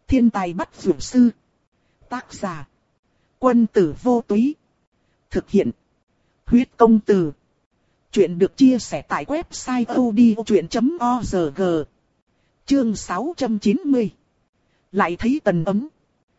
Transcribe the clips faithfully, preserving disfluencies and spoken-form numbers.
Thiên tài bắt dược sư. Tác giả. Quân tử vô túy. Thực hiện. Huyết công từ. Chuyện được chia sẻ tại website odchuyện chấm org. Chương sáu trăm chín mươi. Lại thấy Tần Ấm.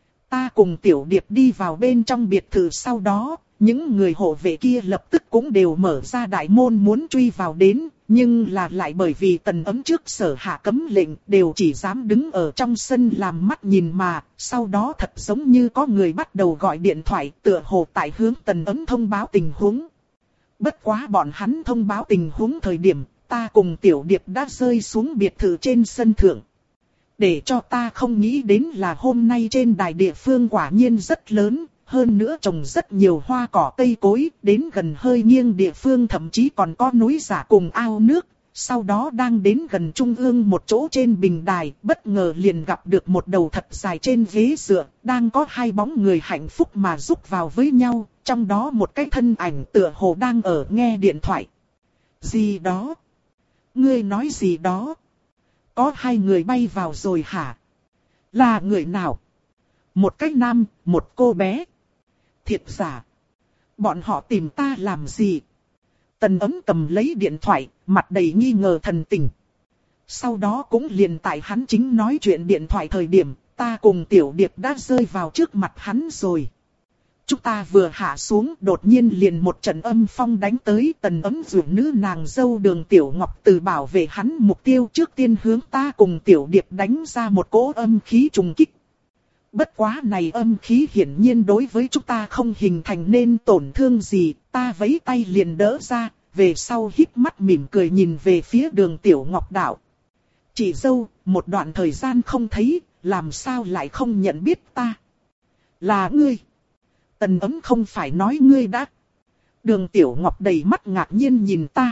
Ta cùng Tiểu Điệp đi vào bên trong biệt thự, sau đó, những người hộ vệ kia lập tức cũng đều mở ra đại môn muốn truy vào đến, nhưng là lại bởi vì Tần Ấm trước sở hạ cấm lệnh, đều chỉ dám đứng ở trong sân làm mắt nhìn mà, sau đó thật giống như có người bắt đầu gọi điện thoại, tựa hồ tại hướng Tần Ấm thông báo tình huống. Bất quá bọn hắn thông báo tình huống thời điểm, ta cùng Tiểu Điệp đã rơi xuống biệt thự trên sân thượng. Để cho ta không nghĩ đến là hôm nay trên đài địa phương quả nhiên rất lớn, hơn nữa trồng rất nhiều hoa cỏ cây cối, đến gần hơi nghiêng địa phương thậm chí còn có núi giả cùng ao nước. Sau đó đang đến gần trung ương một chỗ trên bình đài, bất ngờ liền gặp được một đầu thật dài trên ghế dựa, đang có hai bóng người hạnh phúc mà rúc vào với nhau, trong đó một cái thân ảnh tựa hồ đang ở nghe điện thoại. Gì đó? Ngươi nói gì đó? Có hai người bay vào rồi hả? Là người nào? Một cái nam, một cô bé. Thiệt giả? Bọn họ tìm ta làm gì? Tần Ấm cầm lấy điện thoại, mặt đầy nghi ngờ thần tình. Sau đó cũng liền tại hắn chính nói chuyện điện thoại thời điểm, ta cùng Tiểu Điệp đã rơi vào trước mặt hắn rồi. Chúng ta vừa hạ xuống, đột nhiên liền một trận âm phong đánh tới. Tần Ấm dụ nữ nàng dâu Đường Tiểu Ngọc từ bảo vệ hắn mục tiêu trước tiên hướng ta cùng Tiểu Điệp đánh ra một cỗ âm khí trùng kích. Bất quá này âm khí hiển nhiên đối với chúng ta không hình thành nên tổn thương gì, ta vẫy tay liền đỡ ra, về sau híp mắt mỉm cười nhìn về phía Đường Tiểu Ngọc đạo. Chị dâu, một đoạn thời gian không thấy, làm sao lại không nhận biết ta? Là ngươi. Tần Ấm không phải nói ngươi đã. Đường Tiểu Ngọc đầy mắt ngạc nhiên nhìn ta.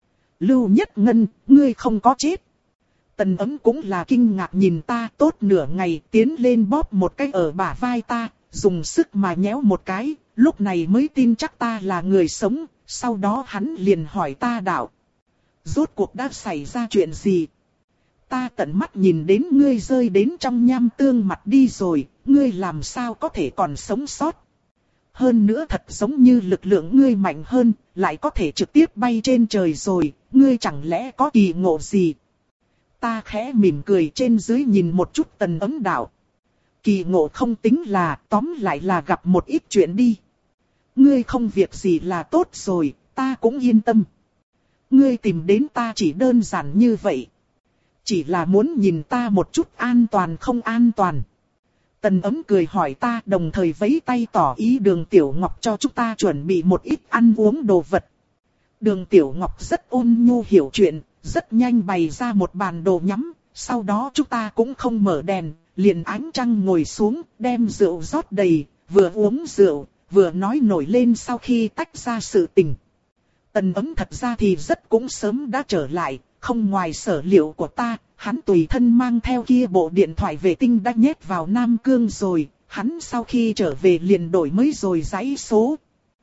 Lưu Nhất Ngân, ngươi không có chết. Tần Ấm cũng là kinh ngạc nhìn ta, tốt nửa ngày tiến lên bóp một cái ở bả vai ta, dùng sức mà nhéo một cái, lúc này mới tin chắc ta là người sống, sau đó hắn liền hỏi ta đạo. Rốt cuộc đã xảy ra chuyện gì? Ta tận mắt nhìn đến ngươi rơi đến trong nham tương mặt đi rồi, ngươi làm sao có thể còn sống sót? Hơn nữa thật giống như lực lượng ngươi mạnh hơn, lại có thể trực tiếp bay trên trời rồi, ngươi chẳng lẽ có kỳ ngộ gì? Ta khẽ mỉm cười trên dưới nhìn một chút Tần Ấm đạo. Kỳ ngộ không tính là, tóm lại là gặp một ít chuyện đi. Ngươi không việc gì là tốt rồi, ta cũng yên tâm. Ngươi tìm đến ta chỉ đơn giản như vậy. Chỉ là muốn nhìn ta một chút an toàn không an toàn. Tần Ấm cười hỏi ta, đồng thời vẫy tay tỏ ý Đường Tiểu Ngọc cho chúng ta chuẩn bị một ít ăn uống đồ vật. Đường Tiểu Ngọc rất ôn nhu hiểu chuyện, rất nhanh bày ra một bàn đồ nhắm, sau đó chúng ta cũng không mở đèn, liền ánh trăng ngồi xuống, đem rượu rót đầy, vừa uống rượu, vừa nói nổi lên sau khi tách ra sự tình. Tần Ấm thật ra thì rất cũng sớm đã trở lại, không ngoài sở liệu của ta, hắn tùy thân mang theo kia bộ điện thoại vệ tinh đã nhét vào Nam Cương rồi, hắn sau khi trở về liền đổi mới rồi dãy số.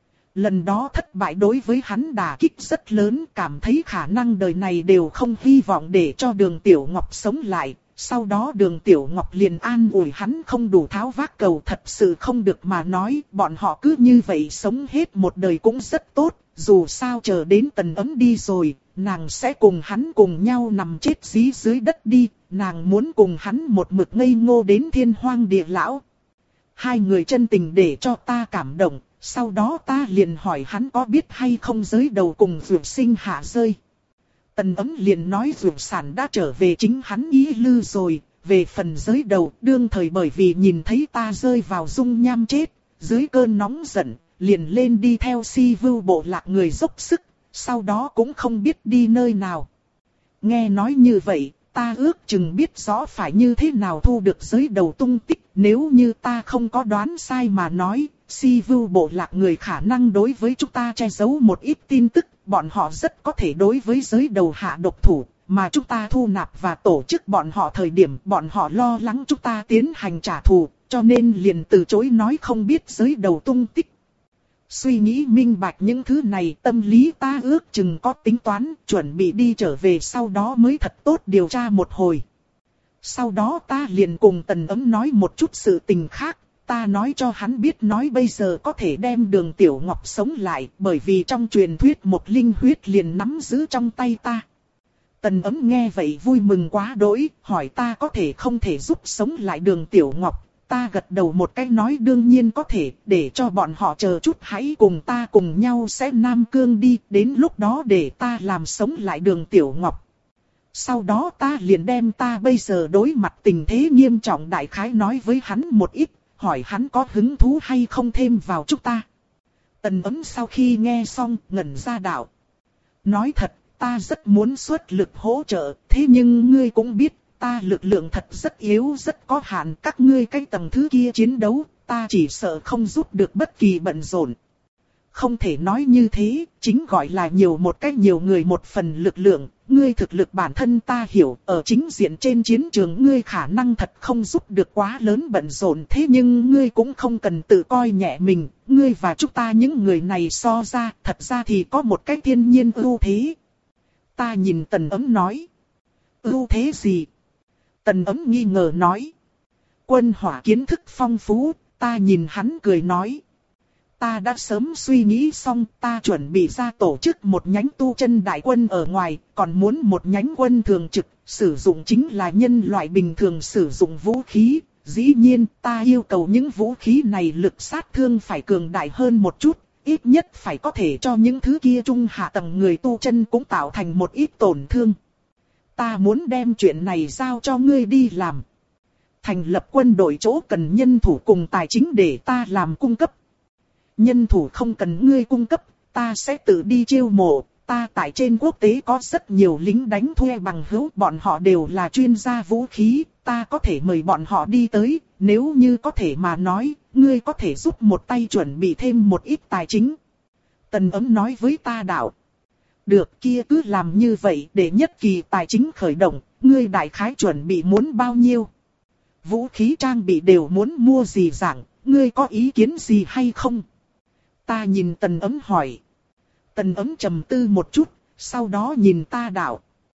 Lần đó thất bại đối với hắn đả kích rất lớn, cảm thấy khả năng đời này đều không hy vọng để cho Đường Tiểu Ngọc sống lại. Sau đó Đường Tiểu Ngọc liền an ủi hắn không đủ tháo vác cầu, thật sự không được mà nói, bọn họ cứ như vậy sống hết một đời cũng rất tốt, dù sao chờ đến Tần Ấm đi rồi, nàng sẽ cùng hắn cùng nhau nằm chết dí dưới đất đi, nàng muốn cùng hắn một mực ngây ngô đến thiên hoang địa lão. Hai người chân tình để cho ta cảm động. Sau đó ta liền hỏi hắn có biết hay không giới đầu cùng Dược Sinh hạ rơi. Tần Ấm liền nói Dược Sản đã trở về chính hắn ý lư rồi. Về phần giới đầu, đương thời bởi vì nhìn thấy ta rơi vào dung nham chết, dưới cơn nóng giận, liền lên đi theo Si Vưu bộ lạc người dốc sức, sau đó cũng không biết đi nơi nào. Nghe nói như vậy, ta ước chừng biết rõ phải như thế nào thu được giới đầu tung tích, nếu như ta không có đoán sai mà nói. Si Vưu bộ lạc người khả năng đối với chúng ta che giấu một ít tin tức, bọn họ rất có thể đối với giới đầu hạ độc thủ, mà chúng ta thu nạp và tổ chức bọn họ thời điểm bọn họ lo lắng chúng ta tiến hành trả thù, cho nên liền từ chối nói không biết giới đầu tung tích. Suy nghĩ minh bạch những thứ này, tâm lý ta ước chừng có tính toán, chuẩn bị đi trở về sau đó mới thật tốt điều tra một hồi. Sau đó ta liền cùng Tần Ấm nói một chút sự tình khác. Ta nói cho hắn biết nói bây giờ có thể đem Đường Tiểu Ngọc sống lại, bởi vì trong truyền thuyết một linh huyết liền nắm giữ trong tay ta. Tần Ấm nghe vậy vui mừng quá đỗi, hỏi ta có thể không thể giúp sống lại Đường Tiểu Ngọc. Ta gật đầu một cái nói đương nhiên có thể, để cho bọn họ chờ chút hãy cùng ta cùng nhau sẽ Nam Cương đi, đến lúc đó để ta làm sống lại Đường Tiểu Ngọc. Sau đó ta liền đem ta bây giờ đối mặt tình thế nghiêm trọng đại khái nói với hắn một ít, hỏi hắn có hứng thú hay không thêm vào chúng ta. Tần Ấm sau khi nghe xong ngẩn ra đạo. Nói thật, ta rất muốn xuất lực hỗ trợ, thế nhưng ngươi cũng biết, ta lực lượng thật rất yếu rất có hạn, các ngươi cái tầng thứ kia chiến đấu, ta chỉ sợ không giúp được bất kỳ bận rộn. Không thể nói như thế, chính gọi là nhiều một cách nhiều người một phần lực lượng, ngươi thực lực bản thân ta hiểu, ở chính diện trên chiến trường ngươi khả năng thật không giúp được quá lớn bận rộn, thế nhưng ngươi cũng không cần tự coi nhẹ mình, ngươi và chúng ta những người này so ra, thật ra thì có một cái thiên nhiên ưu thế. Ta nhìn Tần Ấm nói. Ưu thế gì? Tần Ấm nghi ngờ nói. Quân hỏa kiến thức phong phú, ta nhìn hắn cười nói. Ta đã sớm suy nghĩ xong, ta chuẩn bị ra tổ chức một nhánh tu chân đại quân ở ngoài, còn muốn một nhánh quân thường trực, sử dụng chính là nhân loại bình thường sử dụng vũ khí. Dĩ nhiên, ta yêu cầu những vũ khí này lực sát thương phải cường đại hơn một chút, ít nhất phải có thể cho những thứ kia trung hạ tầng người tu chân cũng tạo thành một ít tổn thương. Ta muốn đem chuyện này giao cho ngươi đi làm. Thành lập quân đội chỗ cần nhân thủ cùng tài chính để ta làm cung cấp. Nhân thủ không cần ngươi cung cấp, ta sẽ tự đi chiêu mộ. Ta tại trên quốc tế có rất nhiều lính đánh thuê bằng hữu, bọn họ đều là chuyên gia vũ khí, ta có thể mời bọn họ đi tới, nếu như có thể mà nói, ngươi có thể giúp một tay chuẩn bị thêm một ít tài chính. Tần Ấm nói với ta đạo. Được kia cứ làm như vậy để nhất kỳ tài chính khởi động, ngươi đại khái chuẩn bị muốn bao nhiêu? Vũ khí trang bị đều muốn mua gì dạng, ngươi có ý kiến gì hay không? Ta nhìn Tần Ấm hỏi. Tần Ấm trầm tư một chút, sau đó nhìn ta đạo.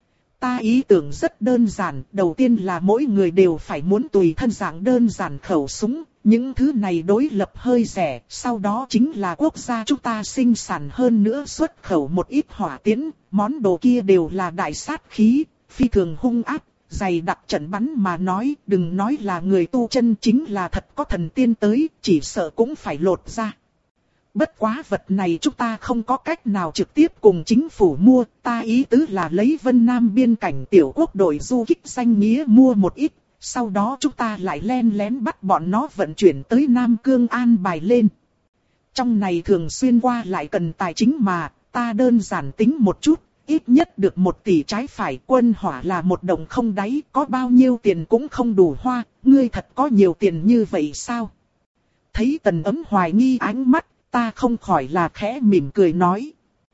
Ta ý tưởng rất đơn giản, đầu tiên là mỗi người đều phải muốn tùy thân dạng đơn giản khẩu súng, những thứ này đối lập hơi rẻ, sau đó chính là quốc gia chúng ta sinh sản hơn nữa xuất khẩu một ít hỏa tiễn, món đồ kia đều là đại sát khí, phi thường hung ác, dày đặc trận bắn mà nói, đừng nói là người tu chân chính là thật có thần tiên tới, chỉ sợ cũng phải lột ra. Bất quá vật này chúng ta không có cách nào trực tiếp cùng chính phủ mua, ta ý tứ là lấy Vân Nam biên cảnh tiểu quốc đội du kích danh nghĩa mua một ít, sau đó chúng ta lại len lén bắt bọn nó vận chuyển tới Nam Cương an bài lên. Trong này thường xuyên qua lại cần tài chính mà, ta đơn giản tính một chút, ít nhất được một tỷ trái phải, quân hỏa là một đồng không đáy, có bao nhiêu tiền cũng không đủ hoa, ngươi thật có nhiều tiền như vậy sao? Thấy Tần Ấm hoài nghi ánh mắt, ta không khỏi là khẽ mỉm cười nói.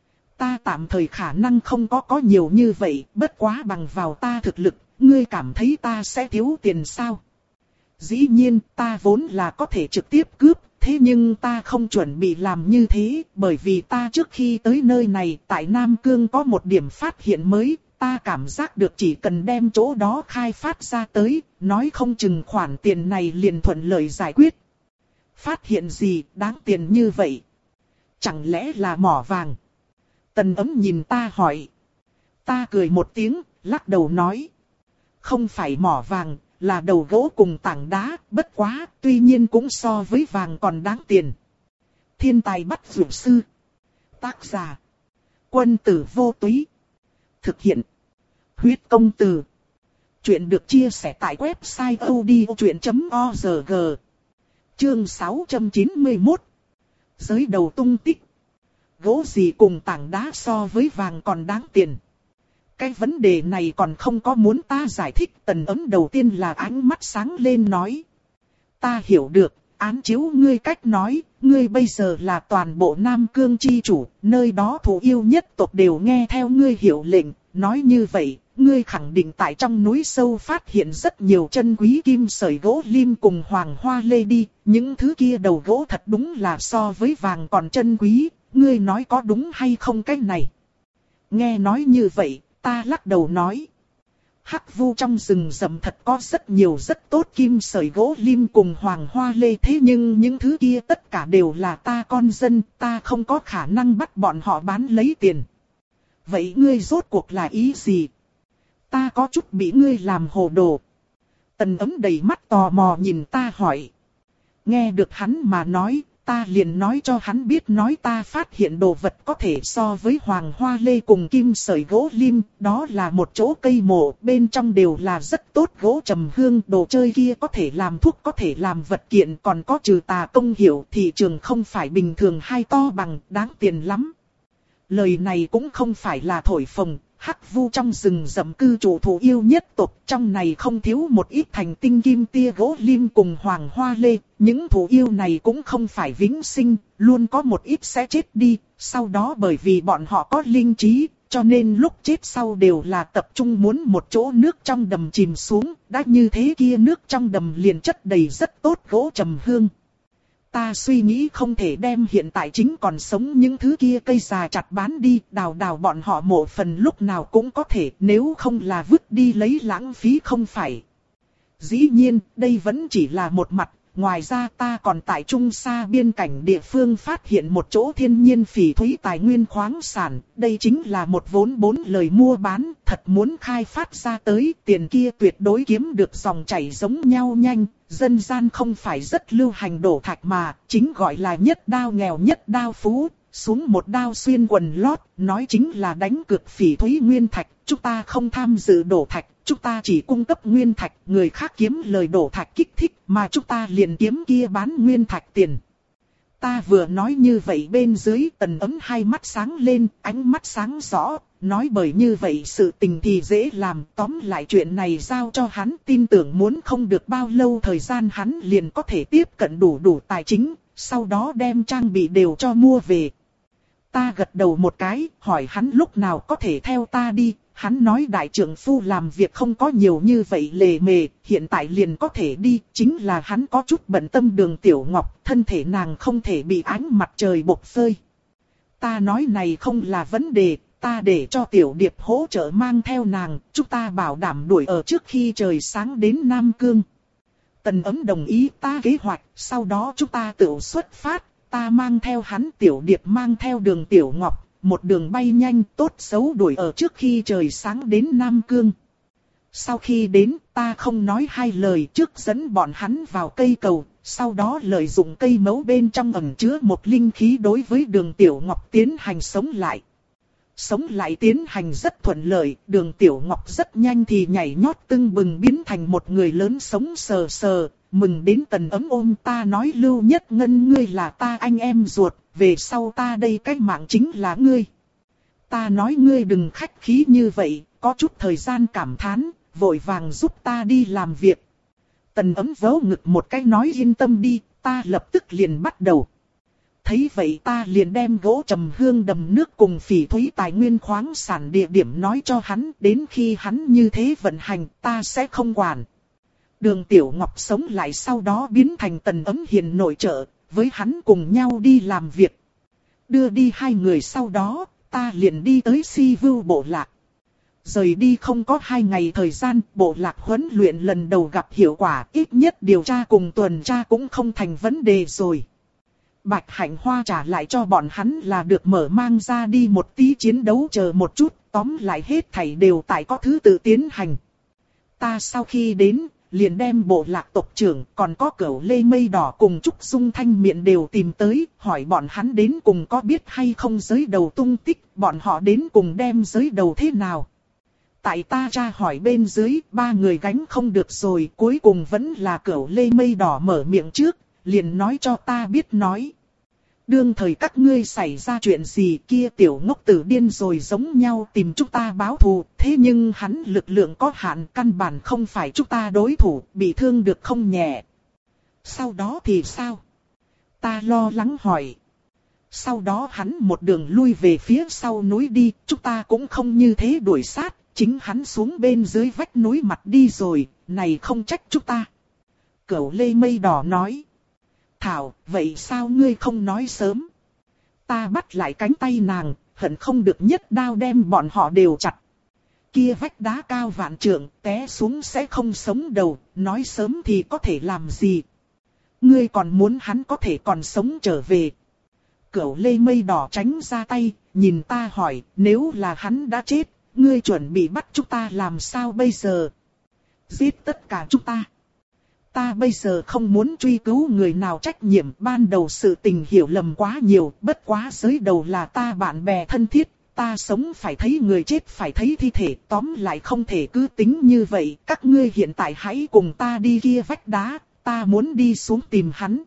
Ta tạm thời khả năng không có có nhiều như vậy, bất quá bằng vào ta thực lực, ngươi cảm thấy ta sẽ thiếu tiền sao? Dĩ nhiên, ta vốn là có thể trực tiếp cướp, thế nhưng ta không chuẩn bị làm như thế, bởi vì ta trước khi tới nơi này, tại Nam Cương có một điểm phát hiện mới, ta cảm giác được chỉ cần đem chỗ đó khai phát ra tới, nói không chừng khoản tiền này liền thuận lợi giải quyết. Phát hiện gì đáng tiền như vậy? Chẳng lẽ là mỏ vàng? Tần Ấm nhìn ta hỏi. Ta cười một tiếng, lắc đầu nói. Không phải mỏ vàng, là đầu gỗ cùng tảng đá, bất quá, tuy nhiên cũng so với vàng còn đáng tiền. Thiên tài bắt dược sư. Tác giả. Quân tử vô túy. Thực hiện. Huyết công từ. Chuyện được chia sẻ tại website odchuyện chấm org. Chương sáu trăm chín mươi mốt. Giới đầu tung tích. Gỗ gì cùng tảng đá so với vàng còn đáng tiền? Cái vấn đề này còn không có muốn ta giải thích. Tần Ấm đầu tiên là ánh mắt sáng lên nói. Ta hiểu được, án chiếu ngươi cách nói, ngươi bây giờ là toàn bộ Nam Cương chi chủ, nơi đó thủ yêu nhất tộc đều nghe theo ngươi hiệu lệnh. Nói như vậy, ngươi khẳng định tại trong núi sâu phát hiện rất nhiều chân quý kim sợi gỗ lim cùng hoàng hoa lê đi, những thứ kia đầu gỗ thật đúng là so với vàng còn chân quý, ngươi nói có đúng hay không cái này? Nghe nói như vậy, ta lắc đầu nói. Hắc vu trong rừng rậm thật có rất nhiều rất tốt kim sợi gỗ lim cùng hoàng hoa lê, thế nhưng những thứ kia tất cả đều là ta con dân, ta không có khả năng bắt bọn họ bán lấy tiền. Vậy ngươi rốt cuộc là ý gì? Ta có chút bị ngươi làm hồ đồ. Tần Ấm đầy mắt tò mò nhìn ta hỏi. Nghe được hắn mà nói, ta liền nói cho hắn biết, nói ta phát hiện đồ vật có thể so với hoàng hoa lê cùng kim sợi gỗ lim, đó là một chỗ cây mộ, bên trong đều là rất tốt gỗ trầm hương, đồ chơi kia có thể làm thuốc, có thể làm vật kiện, còn có trừ tà công hiệu, thị trường không phải bình thường hay to bằng, đáng tiền lắm. Lời này cũng không phải là thổi phồng. Hắc vu trong rừng rậm cư chủ thủ yêu nhất tộc, trong này không thiếu một ít thành tinh kim tia gỗ lim cùng hoàng hoa lê. Những thủ yêu này cũng không phải vĩnh sinh, luôn có một ít sẽ chết đi. Sau đó bởi vì bọn họ có linh trí, cho nên lúc chết sau đều là tập trung muốn một chỗ nước trong đầm chìm xuống. Đã như thế kia nước trong đầm liền chất đầy rất tốt gỗ trầm hương. Ta suy nghĩ không thể đem hiện tại chính còn sống những thứ kia cây già chặt bán đi, đào đào bọn họ mộ phần lúc nào cũng có thể, nếu không là vứt đi lấy lãng phí không phải. Dĩ nhiên, đây vẫn chỉ là một mặt, ngoài ra ta còn tại Trung Sa biên cảnh địa phương phát hiện một chỗ thiên nhiên phỉ thúy tài nguyên khoáng sản, đây chính là một vốn bốn lời mua bán, thật muốn khai phát ra tới, tiền kia tuyệt đối kiếm được dòng chảy giống nhau nhanh. Dân gian không phải rất lưu hành đổ thạch mà, chính gọi là nhất đao nghèo nhất đao phú, xuống một đao xuyên quần lót, nói chính là đánh cược phỉ thúy nguyên thạch, chúng ta không tham dự đổ thạch, chúng ta chỉ cung cấp nguyên thạch, người khác kiếm lời đổ thạch kích thích, mà chúng ta liền kiếm kia bán nguyên thạch tiền. Ta vừa nói như vậy bên dưới Tần Ấm hai mắt sáng lên, ánh mắt sáng rõ, nói bởi như vậy sự tình thì dễ làm, tóm lại chuyện này giao cho hắn, tin tưởng muốn không được bao lâu thời gian hắn liền có thể tiếp cận đủ đủ tài chính, sau đó đem trang bị đều cho mua về. Ta gật đầu một cái, hỏi hắn lúc nào có thể theo ta đi, hắn nói đại trưởng phu làm việc không có nhiều như vậy lề mề, hiện tại liền có thể đi, chính là hắn có chút bận tâm Đường Tiểu Ngọc, thân thể nàng không thể bị ánh mặt trời bộc phơi. Ta nói này không là vấn đề, ta để cho Tiểu Điệp hỗ trợ mang theo nàng, chúng ta bảo đảm đuổi ở trước khi trời sáng đến Nam Cương. Tần Ấm đồng ý ta kế hoạch, sau đó chúng ta tự xuất phát, ta mang theo hắn, Tiểu Điệp mang theo Đường Tiểu Ngọc. Một đường bay nhanh, tốt xấu đuổi ở trước khi trời sáng đến Nam Cương. Sau khi đến, ta không nói hai lời, trước dẫn bọn hắn vào cây cầu, sau đó lợi dụng cây mấu bên trong ẩn chứa một linh khí đối với Đường Tiểu Ngọc tiến hành sống lại. Sống lại tiến hành rất thuận lợi, Đường Tiểu Ngọc rất nhanh thì nhảy nhót tưng bừng biến thành một người lớn sống sờ sờ, mừng đến Tần Ấm ôm ta nói Lưu Nhất Ngân ngươi là ta anh em ruột, về sau ta đây cái mạng chính là ngươi. Ta nói ngươi đừng khách khí như vậy, có chút thời gian cảm thán, vội vàng giúp ta đi làm việc. Tần Ấm vớ ngực một cái nói yên tâm đi, ta lập tức liền bắt đầu. Thấy vậy ta liền đem gỗ trầm hương đầm nước cùng phỉ thúy tài nguyên khoáng sản địa điểm nói cho hắn, đến khi hắn như thế vận hành ta sẽ không quản. Đường Tiểu Ngọc sống lại sau đó biến thành Tần Ấm hiền nội trợ, với hắn cùng nhau đi làm việc. Đưa đi hai người sau đó, ta liền đi tới Si Vưu bộ lạc. Rời đi không có hai ngày thời gian, bộ lạc huấn luyện lần đầu gặp hiệu quả, ít nhất điều tra cùng tuần tra cũng không thành vấn đề rồi. Bạch Hạnh Hoa trả lại cho bọn hắn là được mở mang ra đi một tí chiến đấu chờ một chút, tóm lại hết thảy đều tại có thứ tự tiến hành. Ta sau khi đến, liền đem bộ lạc tộc trưởng còn có Cửu Lê Mây Đỏ cùng Trúc Dung Thanh Miện đều tìm tới, hỏi bọn hắn đến cùng có biết hay không giới đầu tung tích, bọn họ đến cùng đem giới đầu thế nào. Tại ta tra hỏi bên dưới, ba người gánh không được rồi, cuối cùng vẫn là Cửu Lê Mây Đỏ mở miệng trước, liền nói cho ta biết nói. Đương thời các ngươi xảy ra chuyện gì kia tiểu ngốc tử điên rồi giống nhau tìm chúng ta báo thù, thế nhưng hắn lực lượng có hạn căn bản không phải chúng ta đối thủ, bị thương được không nhẹ. Sau đó thì sao? Ta lo lắng hỏi. Sau đó hắn một đường lui về phía sau núi đi, chúng ta cũng không như thế đuổi sát, chính hắn xuống bên dưới vách núi mặt đi rồi, này không trách chúng ta. Cửu Lê Mây Đỏ nói. Thảo, vậy sao ngươi không nói sớm? Ta bắt lại cánh tay nàng, hận không được nhất đao đem bọn họ đều chặt. Kia vách đá cao vạn trượng, té xuống sẽ không sống đầu, nói sớm thì có thể làm gì. Ngươi còn muốn hắn có thể còn sống trở về. Cửu lê mây đỏ tránh ra tay, nhìn ta hỏi, nếu là hắn đã chết, ngươi chuẩn bị bắt chúng ta làm sao bây giờ? Giết tất cả chúng ta. Ta bây giờ không muốn truy cứu người nào trách nhiệm, ban đầu sự tình hiểu lầm quá nhiều, bất quá giới đầu là ta bạn bè thân thiết, ta sống phải thấy người chết phải thấy thi thể, tóm lại không thể cứ tính như vậy, các ngươi hiện tại hãy cùng ta đi kia vách đá, ta muốn đi xuống tìm hắn.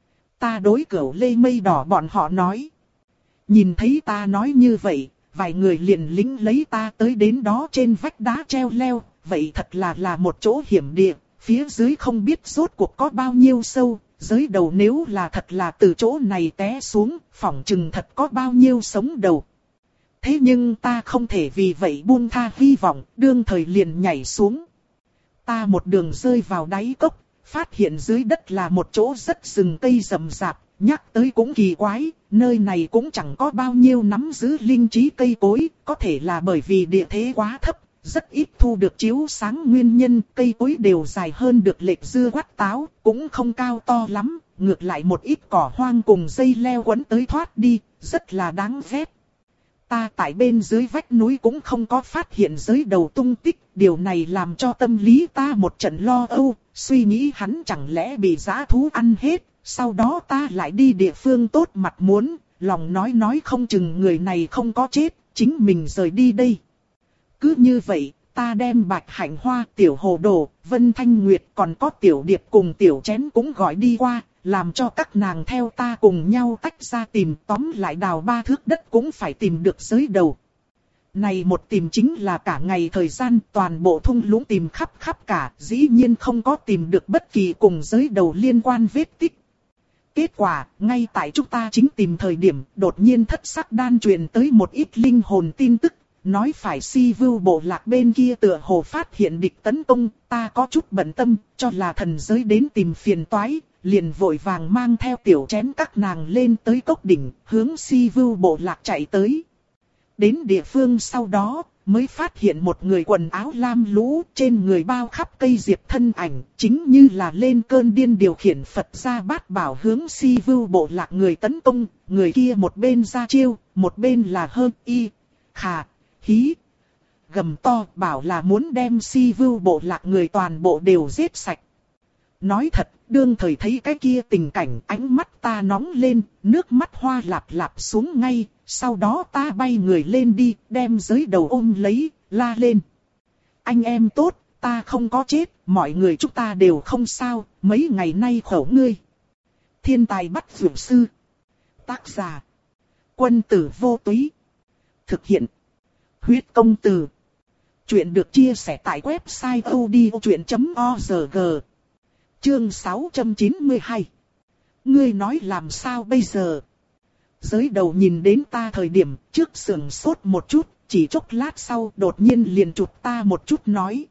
Ta đối Cửu lê mây đỏ bọn họ nói. Nhìn thấy ta nói như vậy, vài người liền lính lấy ta tới đến đó trên vách đá treo leo, vậy thật là là một chỗ hiểm địa, phía dưới không biết rốt cuộc có bao nhiêu sâu, giới đầu nếu là thật là từ chỗ này té xuống, phỏng chừng thật có bao nhiêu sống đầu. Thế nhưng ta không thể vì vậy buông tha hy vọng, đương thời liền nhảy xuống. Ta một đường rơi vào đáy cốc, phát hiện dưới đất là một chỗ rất rừng cây rậm rạp, nhắc tới cũng kỳ quái, nơi này cũng chẳng có bao nhiêu nắm giữ linh trí cây cối, có thể là bởi vì địa thế quá thấp, rất ít thu được chiếu sáng nguyên nhân, cây cối đều dài hơn được lệch dưa quát táo, cũng không cao to lắm, ngược lại một ít cỏ hoang cùng dây leo quấn tới thoát đi, rất là đáng ghét. Ta tại bên dưới vách núi cũng không có phát hiện giới đầu tung tích, điều này làm cho tâm lý ta một trận lo âu, suy nghĩ hắn chẳng lẽ bị dã thú ăn hết, sau đó ta lại đi địa phương tốt mặt muốn, lòng nói nói không chừng người này không có chết, chính mình rời đi đây. Cứ như vậy, ta đem Bạch Hạnh Hoa, Tiểu Hồ Đồ, Vân Thanh Nguyệt còn có Tiểu Điệp cùng Tiểu Chén cũng gọi đi qua, làm cho các nàng theo ta cùng nhau tách ra tìm, tóm lại đào ba thước đất cũng phải tìm được giới đầu. Này một tìm chính là cả ngày thời gian, toàn bộ thung lũng tìm khắp khắp cả, dĩ nhiên không có tìm được bất kỳ cùng giới đầu liên quan vết tích. Kết quả, ngay tại chúng ta chính tìm thời điểm, đột nhiên thất sắc đan truyền tới một ít linh hồn tin tức, nói phải Si Vưu bộ lạc bên kia tựa hồ phát hiện địch tấn công, ta có chút bận tâm, cho là thần giới đến tìm phiền toái, liền vội vàng mang theo Tiểu Chén các nàng lên tới cốc đỉnh, hướng Si Vưu bộ lạc chạy tới. Đến địa phương sau đó, mới phát hiện một người quần áo lam lũ, trên người bao khắp cây diệp thân ảnh, chính như là lên cơn điên điều khiển Phật gia bát bảo hướng Si Vưu bộ lạc người tấn công, người kia một bên ra chiêu, một bên là hơn y, khà, hí, gầm to bảo là muốn đem Si Vưu bộ lạc người toàn bộ đều giết sạch. Nói thật, đương thời thấy cái kia tình cảnh, ánh mắt ta nóng lên, nước mắt hoa lạp lạp xuống ngay, sau đó ta bay người lên đi, đem giới đầu ôm lấy, la lên. Anh em tốt, ta không có chết, mọi người chúng ta đều không sao, mấy ngày nay khổ ngươi. Thiên tài bắt dược sư. Tác giả. Quân tử vô túy. Thực hiện. Huyết công từ. Chuyện được chia sẻ tại website odchuyện chấm org. Chương sáu trăm chín mươi hai. Ngươi nói làm sao bây giờ? Giới đầu nhìn đến ta thời điểm trước sườn sốt một chút, chỉ chốc lát sau đột nhiên liền chụp ta một chút nói.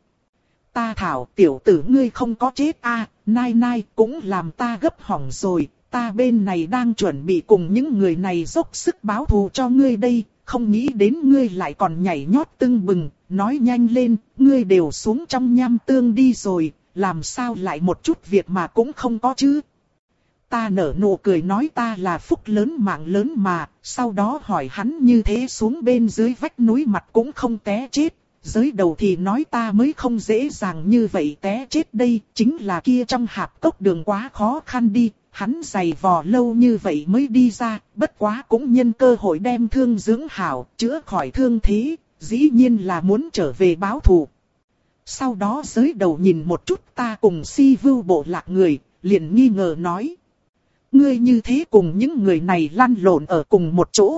Ta thảo tiểu tử ngươi không có chết a, à, nai nai cũng làm ta gấp hỏng rồi, ta bên này đang chuẩn bị cùng những người này dốc sức báo thù cho ngươi đây, không nghĩ đến ngươi lại còn nhảy nhót tưng bừng, nói nhanh lên, ngươi đều xuống trong nham tương đi rồi. Làm sao lại một chút việc mà cũng không có chứ? Ta nở nụ cười nói ta là phúc lớn mạng lớn mà, sau đó hỏi hắn như thế xuống bên dưới vách núi mặt cũng không té chết. Giới đầu thì nói ta mới không dễ dàng như vậy té chết đây, chính là kia trong hạp cốc đường quá khó khăn đi, hắn giày vò lâu như vậy mới đi ra, bất quá cũng nhân cơ hội đem thương dưỡng hảo, chữa khỏi thương thế, dĩ nhiên là muốn trở về báo thù. Sau đó giới đầu nhìn một chút ta cùng Si Vưu bộ lạc người, liền nghi ngờ nói. Ngươi như thế cùng những người này lăn lộn ở cùng một chỗ.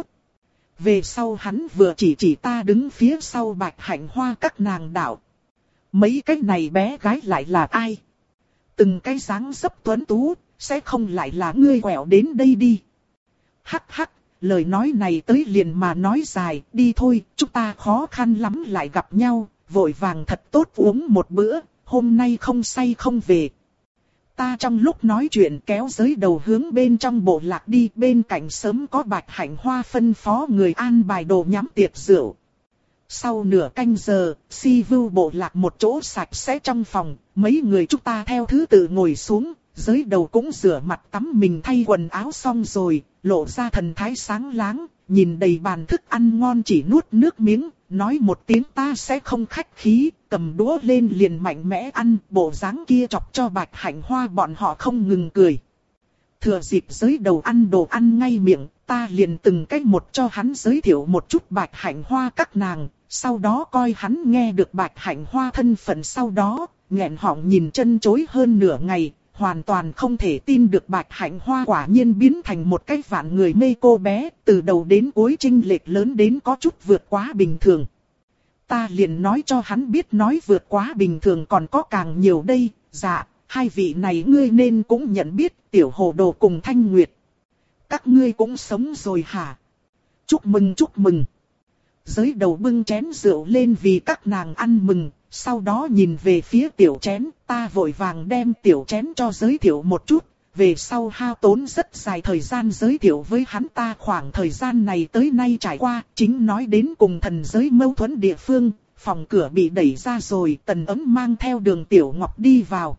Về sau hắn vừa chỉ chỉ ta đứng phía sau Bạch Hạnh Hoa các nàng đạo. Mấy cái này bé gái lại là ai? Từng cái dáng dấp tuấn tú, sẽ không lại là ngươi quẹo đến đây đi. Hắc hắc, lời nói này tới liền mà nói dài, đi thôi, chúng ta khó khăn lắm lại gặp nhau. Vội vàng thật tốt uống một bữa, hôm nay không say không về. Ta trong lúc nói chuyện kéo giới đầu hướng bên trong bộ lạc đi, bên cạnh sớm có Bạch Hạnh Hoa phân phó người an bài đồ nhắm tiệc rượu. Sau nửa canh giờ, Si Vưu bộ lạc một chỗ sạch sẽ trong phòng, mấy người chúng ta theo thứ tự ngồi xuống, Giới Đầu cũng rửa mặt tắm mình thay quần áo xong rồi, lộ ra thần thái sáng láng, nhìn đầy bàn thức ăn ngon chỉ nuốt nước miếng, nói một tiếng ta sẽ không khách khí, cầm đũa lên liền mạnh mẽ ăn, bộ dáng kia chọc cho Bạch Hạnh Hoa bọn họ không ngừng cười. Thừa dịp Giới Đầu ăn đồ ăn ngay miệng, ta liền từng cách một cho hắn giới thiệu một chút Bạch Hạnh Hoa các nàng, sau đó coi hắn nghe được Bạch Hạnh Hoa thân phận sau đó, nghẹn họng nhìn chân chối hơn nửa ngày, hoàn toàn không thể tin được Bạch Hạnh Hoa quả nhiên biến thành một cái vạn người mê cô bé, từ đầu đến cuối chênh lệch lớn đến có chút vượt quá bình thường. Ta liền nói cho hắn biết nói vượt quá bình thường còn có càng nhiều đây, dạ, hai vị này ngươi nên cũng nhận biết, Tiểu Hồ Đồ cùng Thanh Nguyệt. Các ngươi cũng sống rồi hả? Chúc mừng chúc mừng. Giới Đầu bưng chén rượu lên vì các nàng ăn mừng, sau đó nhìn về phía tiểu chén, ta vội vàng đem tiểu chén cho giới thiệu một chút, về sau hao tốn rất dài thời gian giới thiệu với hắn ta khoảng thời gian này tới nay trải qua, chính nói đến cùng thần giới mâu thuẫn địa phương, phòng cửa bị đẩy ra rồi, Tần Ấm mang theo Đường Tiểu Ngọc đi vào.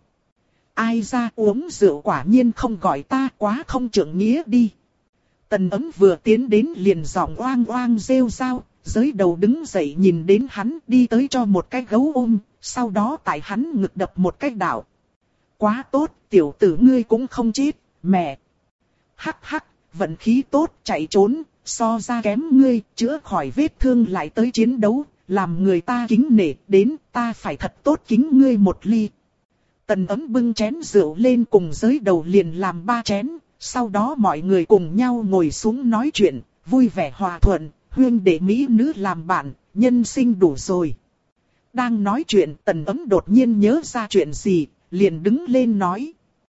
Ai ra uống rượu quả nhiên không gọi ta, quá không trượng nghĩa đi. Tần Ấm vừa tiến đến liền giọng oang oang rêu rao. Giới Đầu đứng dậy nhìn đến hắn đi tới cho một cái gấu ôm, sau đó tại hắn ngực đập một cái đạo. Quá tốt, tiểu tử ngươi cũng không chết, mẹ. Hắc hắc, vận khí tốt chạy trốn, so ra kém ngươi, chữa khỏi vết thương lại tới chiến đấu, làm người ta kính nể, đến ta phải thật tốt kính ngươi một ly. Tần Ấm bưng chén rượu lên cùng Giới Đầu liền làm ba chén, sau đó mọi người cùng nhau ngồi xuống nói chuyện, vui vẻ hòa thuận. Huyên đệ mỹ nữ làm bạn, nhân sinh đủ rồi. Đang nói chuyện, Tần Ấm đột nhiên nhớ ra chuyện gì, liền đứng lên nói.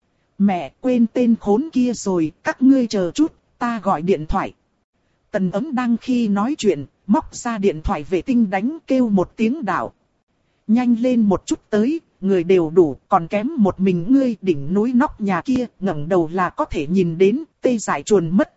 Mẹ quên tên khốn kia rồi, các ngươi chờ chút, ta gọi điện thoại. Tần Ấm đang khi nói chuyện, móc ra điện thoại vệ tinh đánh kêu một tiếng đạo. Nhanh lên một chút tới, người đều đủ, còn kém một mình ngươi đỉnh núi nóc nhà kia, ngẩng đầu là có thể nhìn đến, tê dại chuồn mất.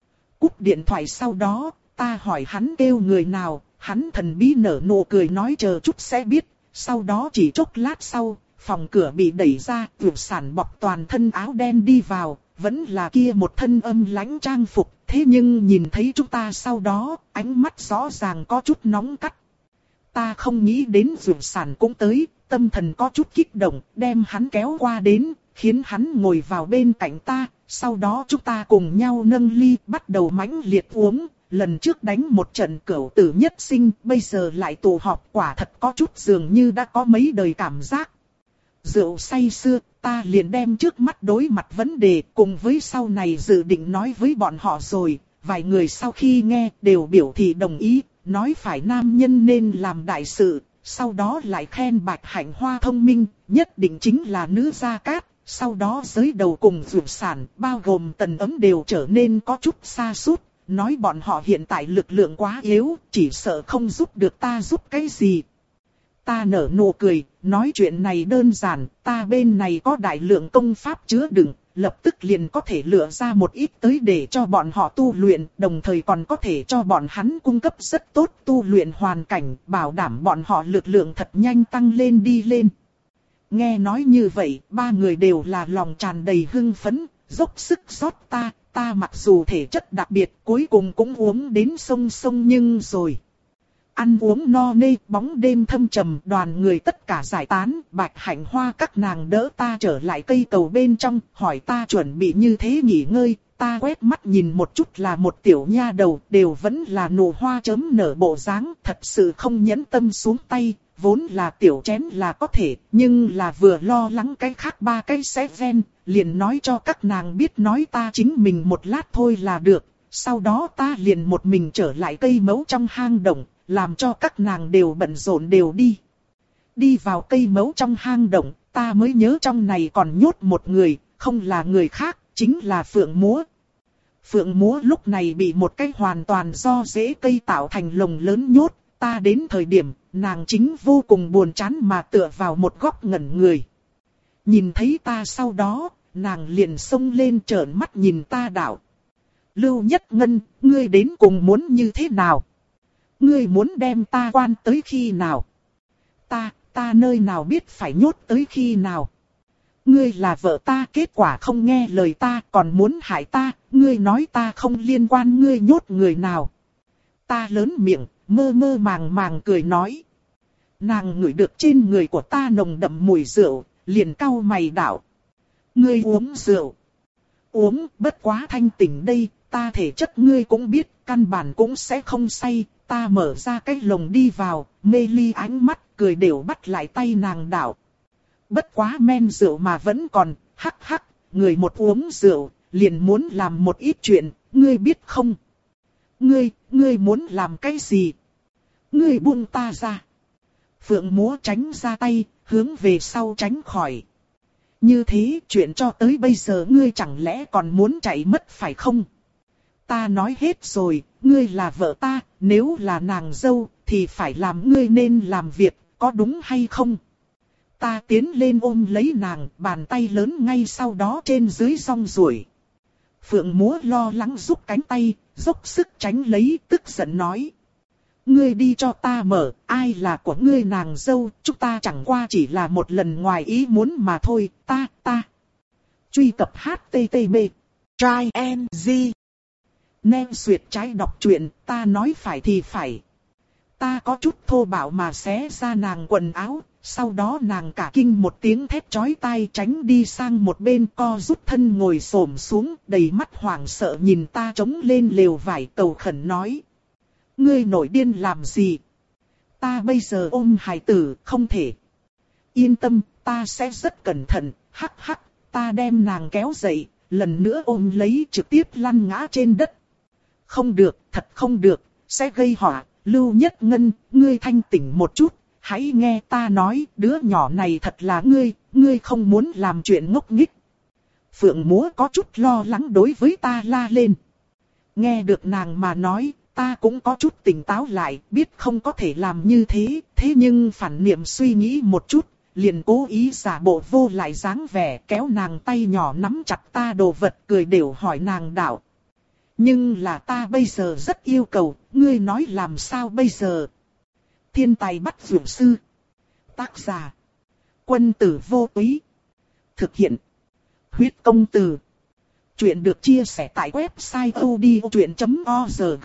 Cúp điện thoại sau đó. Ta hỏi hắn kêu người nào, hắn thần bí nở nụ cười nói chờ chút sẽ biết, sau đó chỉ chốc lát sau, phòng cửa bị đẩy ra, Vượt Sản bọc toàn thân áo đen đi vào, vẫn là kia một thân âm lãnh trang phục, thế nhưng nhìn thấy chúng ta sau đó, ánh mắt rõ ràng có chút nóng cắt. Ta không nghĩ đến Vượt Sản cũng tới, tâm thần có chút kích động, đem hắn kéo qua đến, khiến hắn ngồi vào bên cạnh ta, sau đó chúng ta cùng nhau nâng ly, bắt đầu mãnh liệt uống. Lần trước đánh một trận cửu tử nhất sinh, bây giờ lại tụ họp quả thật có chút dường như đã có mấy đời cảm giác. Rượu say sưa, ta liền đem trước mắt đối mặt vấn đề cùng với sau này dự định nói với bọn họ rồi. Vài người sau khi nghe đều biểu thị đồng ý, nói phải nam nhân nên làm đại sự, sau đó lại khen Bạch Hạnh Hoa thông minh, nhất định chính là nữ gia cát. Sau đó Giới Đầu cùng Vượt Sản, bao gồm Tần Ấm đều trở nên có chút sa sút. Nói bọn họ hiện tại lực lượng quá yếu, chỉ sợ không giúp được ta giúp cái gì. Ta nở nụ cười, nói chuyện này đơn giản, ta bên này có đại lượng công pháp chứa đựng, lập tức liền có thể lựa ra một ít tới để cho bọn họ tu luyện, đồng thời còn có thể cho bọn hắn cung cấp rất tốt tu luyện hoàn cảnh, bảo đảm bọn họ lực lượng thật nhanh tăng lên đi lên. Nghe nói như vậy, ba người đều là lòng tràn đầy hưng phấn, dốc sức rót ta. Ta mặc dù thể chất đặc biệt cuối cùng cũng uống đến sông sông nhưng rồi. Ăn uống no nê, bóng đêm thâm trầm, đoàn người tất cả giải tán, Bạch Hạnh Hoa các nàng đỡ ta trở lại cây cầu bên trong, hỏi ta chuẩn bị như thế nghỉ ngơi, ta quét mắt nhìn một chút là một tiểu nha đầu, đều vẫn là nụ hoa chớm nở bộ dáng, thật sự không nhẫn tâm xuống tay, vốn là tiểu chén là có thể, nhưng là vừa lo lắng cái khác ba cái sẽ ven, liền nói cho các nàng biết nói ta chính mình một lát thôi là được, sau đó ta liền một mình trở lại cây mẫu trong hang động, làm cho các nàng đều bận rộn đều đi. Đi vào cây mẫu trong hang động, ta mới nhớ trong này còn nhốt một người, không là người khác, chính là Phượng Múa. Phượng Múa lúc này bị một cái hoàn toàn do rễ cây tạo thành lồng lớn nhốt, ta đến thời điểm, nàng chính vô cùng buồn chán mà tựa vào một góc ngẩn người. Nhìn thấy ta sau đó, nàng liền xông lên trợn mắt nhìn ta đạo. Lưu Nhất Ngân, ngươi đến cùng muốn như thế nào? Ngươi muốn đem ta quan tới khi nào? Ta, ta nơi nào biết phải nhốt tới khi nào? Ngươi là vợ ta, kết quả không nghe lời ta, còn muốn hại ta, ngươi nói ta không liên quan, ngươi nhốt người nào? Ta lớn miệng, mơ mơ màng màng cười nói. Nàng ngửi được trên người của ta nồng đậm mùi rượu, liền cau mày đạo. Ngươi uống rượu. Uống, bất quá thanh tỉnh đây, ta thể chất ngươi cũng biết, căn bản cũng sẽ không say. Ta mở ra cái lồng đi vào, mê ly ánh mắt, cười đều bắt lại tay nàng đạo. Bất quá men rượu mà vẫn còn, hắc hắc, người một uống rượu, liền muốn làm một ít chuyện, ngươi biết không? Ngươi, ngươi muốn làm cái gì? Ngươi buông ta ra. Phượng múa tránh ra tay, hướng về sau tránh khỏi. Như thế chuyện cho tới bây giờ ngươi chẳng lẽ còn muốn chạy mất phải không? Ta nói hết rồi, ngươi là vợ ta, nếu là nàng dâu thì phải làm ngươi nên làm việc, có đúng hay không? Ta tiến lên ôm lấy nàng, bàn tay lớn ngay sau đó trên dưới rong ruổi. Phượng múa lo lắng rút cánh tay, dốc sức tránh lấy, tức giận nói. Ngươi đi cho ta mở, ai là của ngươi nàng dâu, chúng ta chẳng qua chỉ là một lần ngoài ý muốn mà thôi, ta, ta. Truy cập H T T P Try and G Nem duyệt trái đọc truyện, ta nói phải thì phải. Ta có chút thô bạo mà xé ra nàng quần áo, sau đó nàng cả kinh một tiếng thét chói tai tránh đi sang một bên, co rút thân ngồi xổm xuống, đầy mắt hoảng sợ nhìn ta chống lên lều vải cầu khẩn nói. Ngươi nổi điên làm gì? Ta bây giờ ôm hài tử, không thể. Yên tâm, ta sẽ rất cẩn thận, hắc hắc, ta đem nàng kéo dậy, lần nữa ôm lấy trực tiếp lăn ngã trên đất. Không được, thật không được, sẽ gây họa. Lưu Nhất Ngân, ngươi thanh tỉnh một chút, hãy nghe ta nói, đứa nhỏ này thật là ngươi, ngươi không muốn làm chuyện ngốc nghếch. Phượng múa có chút lo lắng đối với ta la lên. Nghe được nàng mà nói, ta cũng có chút tỉnh táo lại, biết không có thể làm như thế, thế nhưng phản niệm suy nghĩ một chút, liền cố ý giả bộ vô lại dáng vẻ, kéo nàng tay nhỏ nắm chặt ta đồ vật, cười đều hỏi nàng đạo. Nhưng là ta bây giờ rất yêu cầu, ngươi nói làm sao bây giờ? Thiên tài bắt dưỡng sư. Tác giả. Quân tử vô túy. Thực hiện. Huyết công từ. Chuyện được chia sẻ tại website odchuyện chấm org.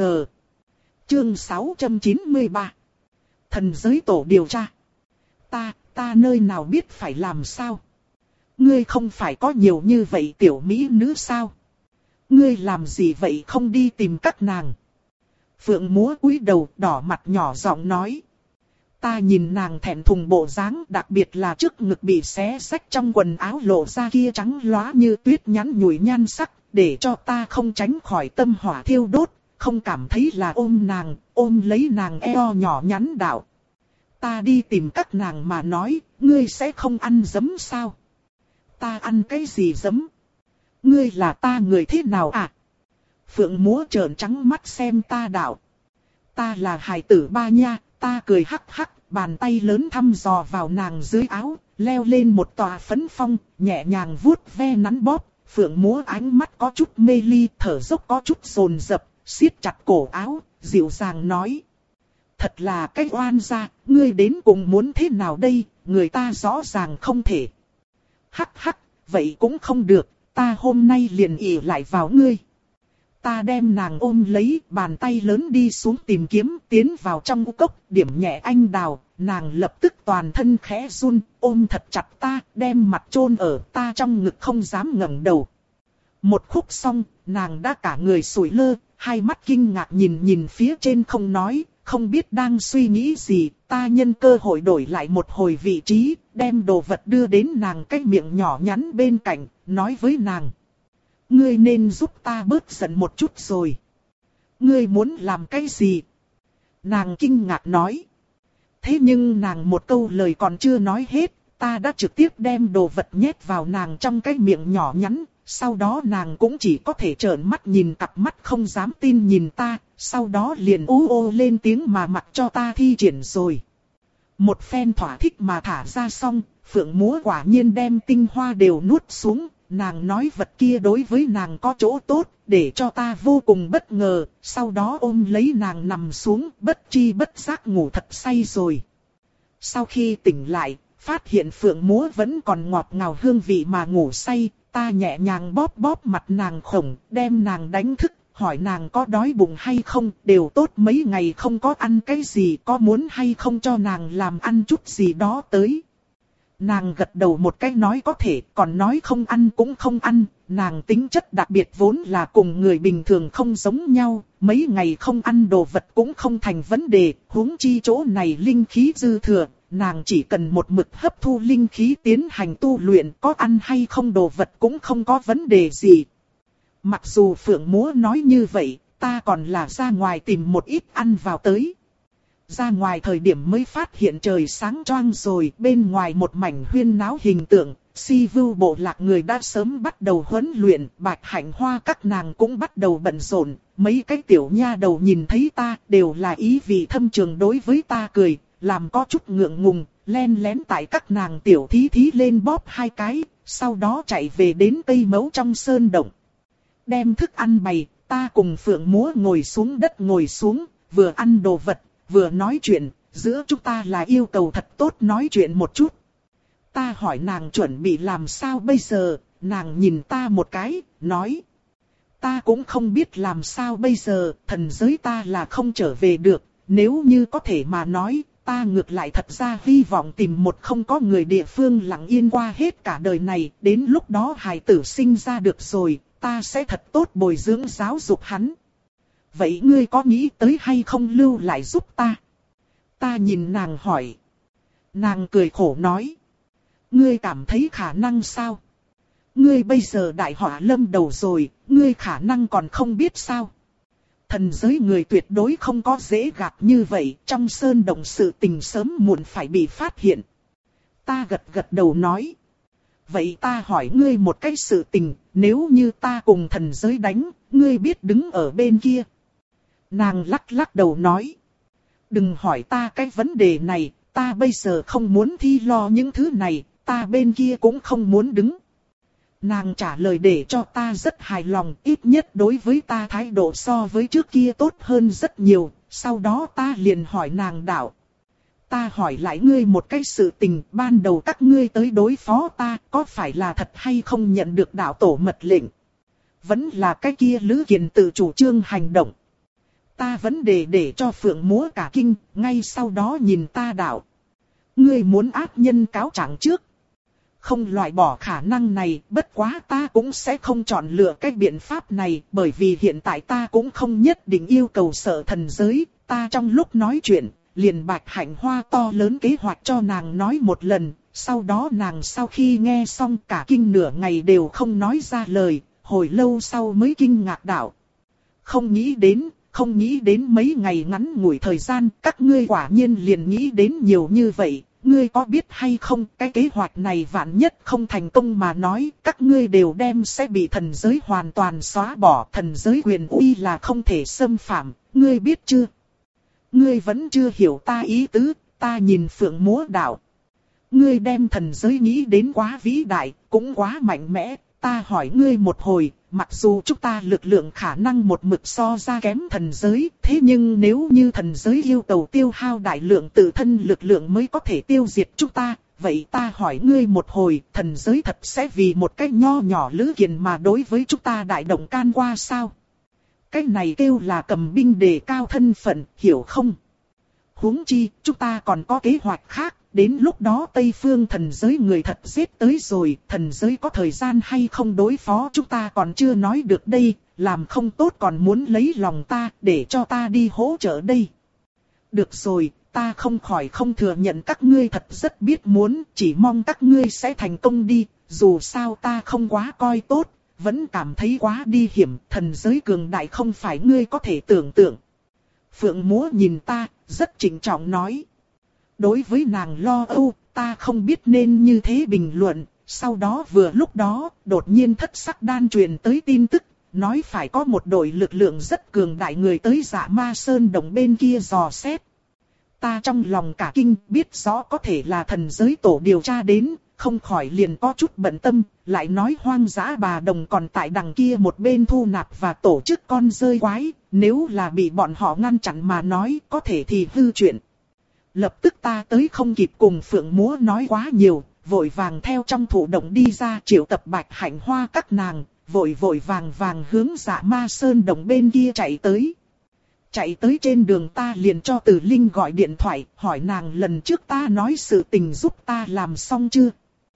Chương sáu trăm chín mươi ba. Thần giới tổ điều tra. Ta, ta nơi nào biết phải làm sao? Ngươi không phải có nhiều như vậy tiểu mỹ nữ sao? Ngươi làm gì vậy không đi tìm các nàng? Phượng múa cúi đầu đỏ mặt nhỏ giọng nói. Ta nhìn nàng thẹn thùng bộ dáng, đặc biệt là trước ngực bị xé xách trong quần áo lộ ra kia trắng lóa như tuyết nhắn nhủi nhan sắc, để cho ta không tránh khỏi tâm hỏa thiêu đốt, không cảm thấy là ôm nàng, ôm lấy nàng eo nhỏ nhắn đạo. Ta đi tìm các nàng mà nói, ngươi sẽ không ăn giấm sao? Ta ăn cái gì giấm? Ngươi là ta người thế nào à? Phượng múa trợn trắng mắt xem ta đạo. Ta là hài tử ba nha, ta cười hắc hắc, bàn tay lớn thăm dò vào nàng dưới áo, leo lên một tòa phấn phong, nhẹ nhàng vuốt ve nắn bóp. Phượng múa ánh mắt có chút mê ly, thở dốc có chút dồn dập, siết chặt cổ áo, dịu dàng nói. Thật là cái oan gia, ngươi đến cùng muốn thế nào đây, người ta rõ ràng không thể. Hắc hắc, vậy cũng không được, ta hôm nay liền ỷ lại vào ngươi. Ta đem nàng ôm lấy, bàn tay lớn đi xuống tìm kiếm, tiến vào trong u cốc, điểm nhẹ anh đào, nàng lập tức toàn thân khẽ run, ôm thật chặt ta, đem mặt chôn ở ta trong ngực không dám ngẩng đầu. Một khúc xong, nàng đã cả người sủi lơ, hai mắt kinh ngạc nhìn nhìn phía trên không nói, không biết đang suy nghĩ gì, ta nhân cơ hội đổi lại một hồi vị trí, đem đồ vật đưa đến nàng cái miệng nhỏ nhắn bên cạnh, nói với nàng. Ngươi nên giúp ta bớt giận một chút rồi. Ngươi muốn làm cái gì? Nàng kinh ngạc nói. Thế nhưng nàng một câu lời còn chưa nói hết, ta đã trực tiếp đem đồ vật nhét vào nàng trong cái miệng nhỏ nhắn. Sau đó nàng cũng chỉ có thể trợn mắt nhìn cặp mắt không dám tin nhìn ta, sau đó liền ú ô lên tiếng mà mặc cho ta thi triển rồi. Một phen thỏa thích mà thả ra xong, Phượng múa quả nhiên đem tinh hoa đều nuốt xuống, nàng nói vật kia đối với nàng có chỗ tốt, để cho ta vô cùng bất ngờ, sau đó ôm lấy nàng nằm xuống, bất chi bất giác ngủ thật say rồi. Sau khi tỉnh lại, phát hiện phượng múa vẫn còn ngọt ngào hương vị mà ngủ say, ta nhẹ nhàng bóp bóp mặt nàng khổng, đem nàng đánh thức, hỏi nàng có đói bụng hay không, đều tốt mấy ngày không có ăn cái gì, có muốn hay không cho nàng làm ăn chút gì đó tới. Nàng gật đầu một cái nói có thể, còn nói không ăn cũng không ăn, nàng tính chất đặc biệt vốn là cùng người bình thường không giống nhau, mấy ngày không ăn đồ vật cũng không thành vấn đề, huống chi chỗ này linh khí dư thừa, nàng chỉ cần một mực hấp thu linh khí tiến hành tu luyện, có ăn hay không đồ vật cũng không có vấn đề gì. Mặc dù Phượng Múa nói như vậy, ta còn là ra ngoài tìm một ít ăn vào tới. Ra ngoài thời điểm mới phát hiện trời sáng choang rồi, bên ngoài một mảnh huyên náo hình tượng, si vưu bộ lạc người đã sớm bắt đầu huấn luyện, Bạch Hạnh Hoa các nàng cũng bắt đầu bận rộn, mấy cái tiểu nha đầu nhìn thấy ta đều là ý vị thâm trường đối với ta cười, làm có chút ngượng ngùng, len lén tại các nàng tiểu thí thí lên bóp hai cái, sau đó chạy về đến cây mấu trong sơn động. Đem thức ăn bày, ta cùng Phượng Múa ngồi xuống đất ngồi xuống, vừa ăn đồ vật, vừa nói chuyện, giữa chúng ta là yêu cầu thật tốt nói chuyện một chút. Ta hỏi nàng chuẩn bị làm sao bây giờ, nàng nhìn ta một cái, nói. Ta cũng không biết làm sao bây giờ, thần giới ta là không trở về được, nếu như có thể mà nói, ta ngược lại thật ra hy vọng tìm một không có người địa phương lặng yên qua hết cả đời này, đến lúc đó hài tử sinh ra được rồi, ta sẽ thật tốt bồi dưỡng giáo dục hắn. Vậy ngươi có nghĩ tới hay không lưu lại giúp ta? Ta nhìn nàng hỏi. Nàng cười khổ nói. Ngươi cảm thấy khả năng sao? Ngươi bây giờ đại họa lâm đầu rồi, ngươi khả năng còn không biết sao? Thần giới người tuyệt đối không có dễ gạt như vậy, trong sơn động sự tình sớm muộn phải bị phát hiện. Ta gật gật đầu nói. Vậy ta hỏi ngươi một cái sự tình, nếu như ta cùng thần giới đánh, ngươi biết đứng ở bên kia. Nàng lắc lắc đầu nói. Đừng hỏi ta cái vấn đề này, ta bây giờ không muốn thi lo những thứ này, ta bên kia cũng không muốn đứng. Nàng trả lời để cho ta rất hài lòng, ít nhất đối với ta thái độ so với trước kia tốt hơn rất nhiều, sau đó ta liền hỏi nàng đạo. Ta hỏi lại ngươi một cái sự tình, ban đầu các ngươi tới đối phó ta, có phải là thật hay không nhận được đạo tổ mật lệnh? Vẫn là cái kia Lữ Kiền tự chủ trương hành động. Ta vấn đề để cho Phượng Múa cả kinh, ngay sau đó nhìn ta đạo. Ngươi muốn ác nhân cáo trạng trước. Không loại bỏ khả năng này, bất quá ta cũng sẽ không chọn lựa cái biện pháp này, bởi vì hiện tại ta cũng không nhất định yêu cầu sợ thần giới, ta trong lúc nói chuyện, liền Bạch Hạnh Hoa to lớn kế hoạch cho nàng nói một lần, sau đó nàng sau khi nghe xong cả kinh nửa ngày đều không nói ra lời, hồi lâu sau mới kinh ngạc đạo. Không nghĩ đến, không nghĩ đến mấy ngày ngắn ngủi thời gian, các ngươi quả nhiên liền nghĩ đến nhiều như vậy. Ngươi có biết hay không, cái kế hoạch này vạn nhất không thành công mà nói, các ngươi đều đem sẽ bị thần giới hoàn toàn xóa bỏ, thần giới quyền uy là không thể xâm phạm, ngươi biết chưa? Ngươi vẫn chưa hiểu ta ý tứ, ta nhìn Phượng Múa đạo. Ngươi đem thần giới nghĩ đến quá vĩ đại, cũng quá mạnh mẽ, ta hỏi ngươi một hồi, mặc dù chúng ta lực lượng khả năng một mực so ra kém thần giới, thế nhưng nếu như thần giới yêu cầu tiêu hao đại lượng tự thân lực lượng mới có thể tiêu diệt chúng ta, vậy ta hỏi ngươi một hồi, thần giới thật sẽ vì một cái nho nhỏ Lữ Kiền mà đối với chúng ta đại động can qua sao? Cái này kêu là cầm binh đề cao thân phận, hiểu không? Huống chi, chúng ta còn có kế hoạch khác. Đến lúc đó Tây Phương thần giới người thật giết tới rồi, thần giới có thời gian hay không đối phó chúng ta còn chưa nói được đây, làm không tốt còn muốn lấy lòng ta để cho ta đi hỗ trợ đây. Được rồi, ta không khỏi không thừa nhận các ngươi thật rất biết muốn, chỉ mong các ngươi sẽ thành công đi, dù sao ta không quá coi tốt, vẫn cảm thấy quá đi hiểm, thần giới cường đại không phải ngươi có thể tưởng tượng. Phượng Múa nhìn ta, rất trịnh trọng nói. Đối với nàng lo âu, ta không biết nên như thế bình luận, sau đó vừa lúc đó, đột nhiên thất sắc đan truyền tới tin tức, nói phải có một đội lực lượng rất cường đại người tới Dạ Ma Sơn đồng bên kia dò xét. Ta trong lòng cả kinh, biết rõ có thể là thần giới tổ điều tra đến, không khỏi liền có chút bận tâm, lại nói hoang dã bà đồng còn tại đằng kia một bên thu nạp và tổ chức con rơi quái, nếu là bị bọn họ ngăn chặn mà nói có thể thì hư chuyện. Lập tức ta tới không kịp cùng Phượng Múa nói quá nhiều, vội vàng theo trong thụ động đi ra triệu tập Bạch Hạnh Hoa các nàng, vội vội vàng vàng hướng Dạ Ma Sơn Động bên kia chạy tới. Chạy tới trên đường ta liền cho Từ Linh gọi điện thoại, hỏi nàng lần trước ta nói sự tình giúp ta làm xong chưa.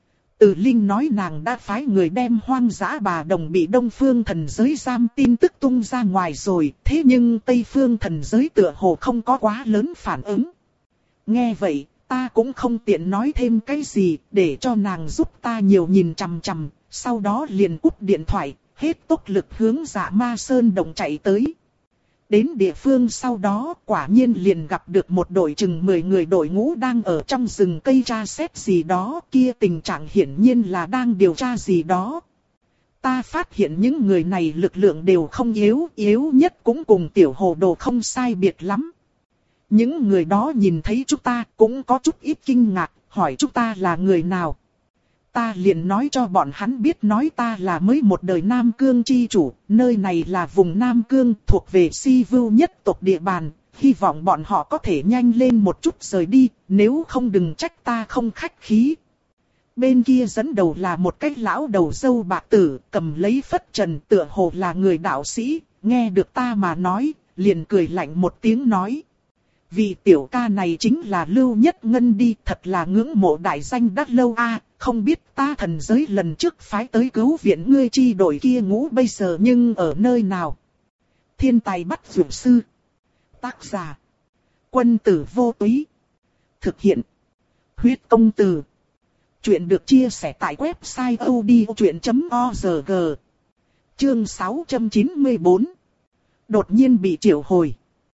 Từ Linh nói nàng đã phái người đem hoang dã bà đồng bị Đông Phương thần giới giam tin tức tung ra ngoài rồi, thế nhưng Tây Phương thần giới tựa hồ không có quá lớn phản ứng. Nghe vậy, ta cũng không tiện nói thêm cái gì, để cho nàng giúp ta nhiều nhìn chằm chằm, sau đó liền cúp điện thoại, hết tốc lực hướng Dạ Ma Sơn Động chạy tới. Đến địa phương sau đó, quả nhiên liền gặp được một đội chừng mười người đội ngũ đang ở trong rừng cây tra xét gì đó, kia tình trạng hiển nhiên là đang điều tra gì đó. Ta phát hiện những người này lực lượng đều không yếu, yếu nhất cũng cùng tiểu hồ đồ không sai biệt lắm. Những người đó nhìn thấy chúng ta cũng có chút ít kinh ngạc, hỏi chúng ta là người nào. Ta liền nói cho bọn hắn biết nói ta là mới một đời Nam Cương chi chủ, nơi này là vùng Nam Cương thuộc về Si Vưu nhất tộc địa bàn, hy vọng bọn họ có thể nhanh lên một chút rời đi, nếu không đừng trách ta không khách khí. Bên kia dẫn đầu là một cái lão đầu râu bạc tử, cầm lấy phất trần tựa hồ là người đạo sĩ, nghe được ta mà nói, liền cười lạnh một tiếng nói. Vị tiểu ca này chính là Lưu Nhất Ngân đi, thật là ngưỡng mộ đại danh đắt lâu a, không biết ta thần giới lần trước phái tới cứu viện ngươi chi đội kia ngũ bây giờ nhưng ở nơi nào. Thiên tài bắt dược sư. Tác giả. Quân tử vô túy. Thực hiện. Huyết công từ. Chuyện được chia sẻ tại website odchuyện chấm org. Chương sáu trăm chín mươi tư. Đột nhiên bị triệu hồi.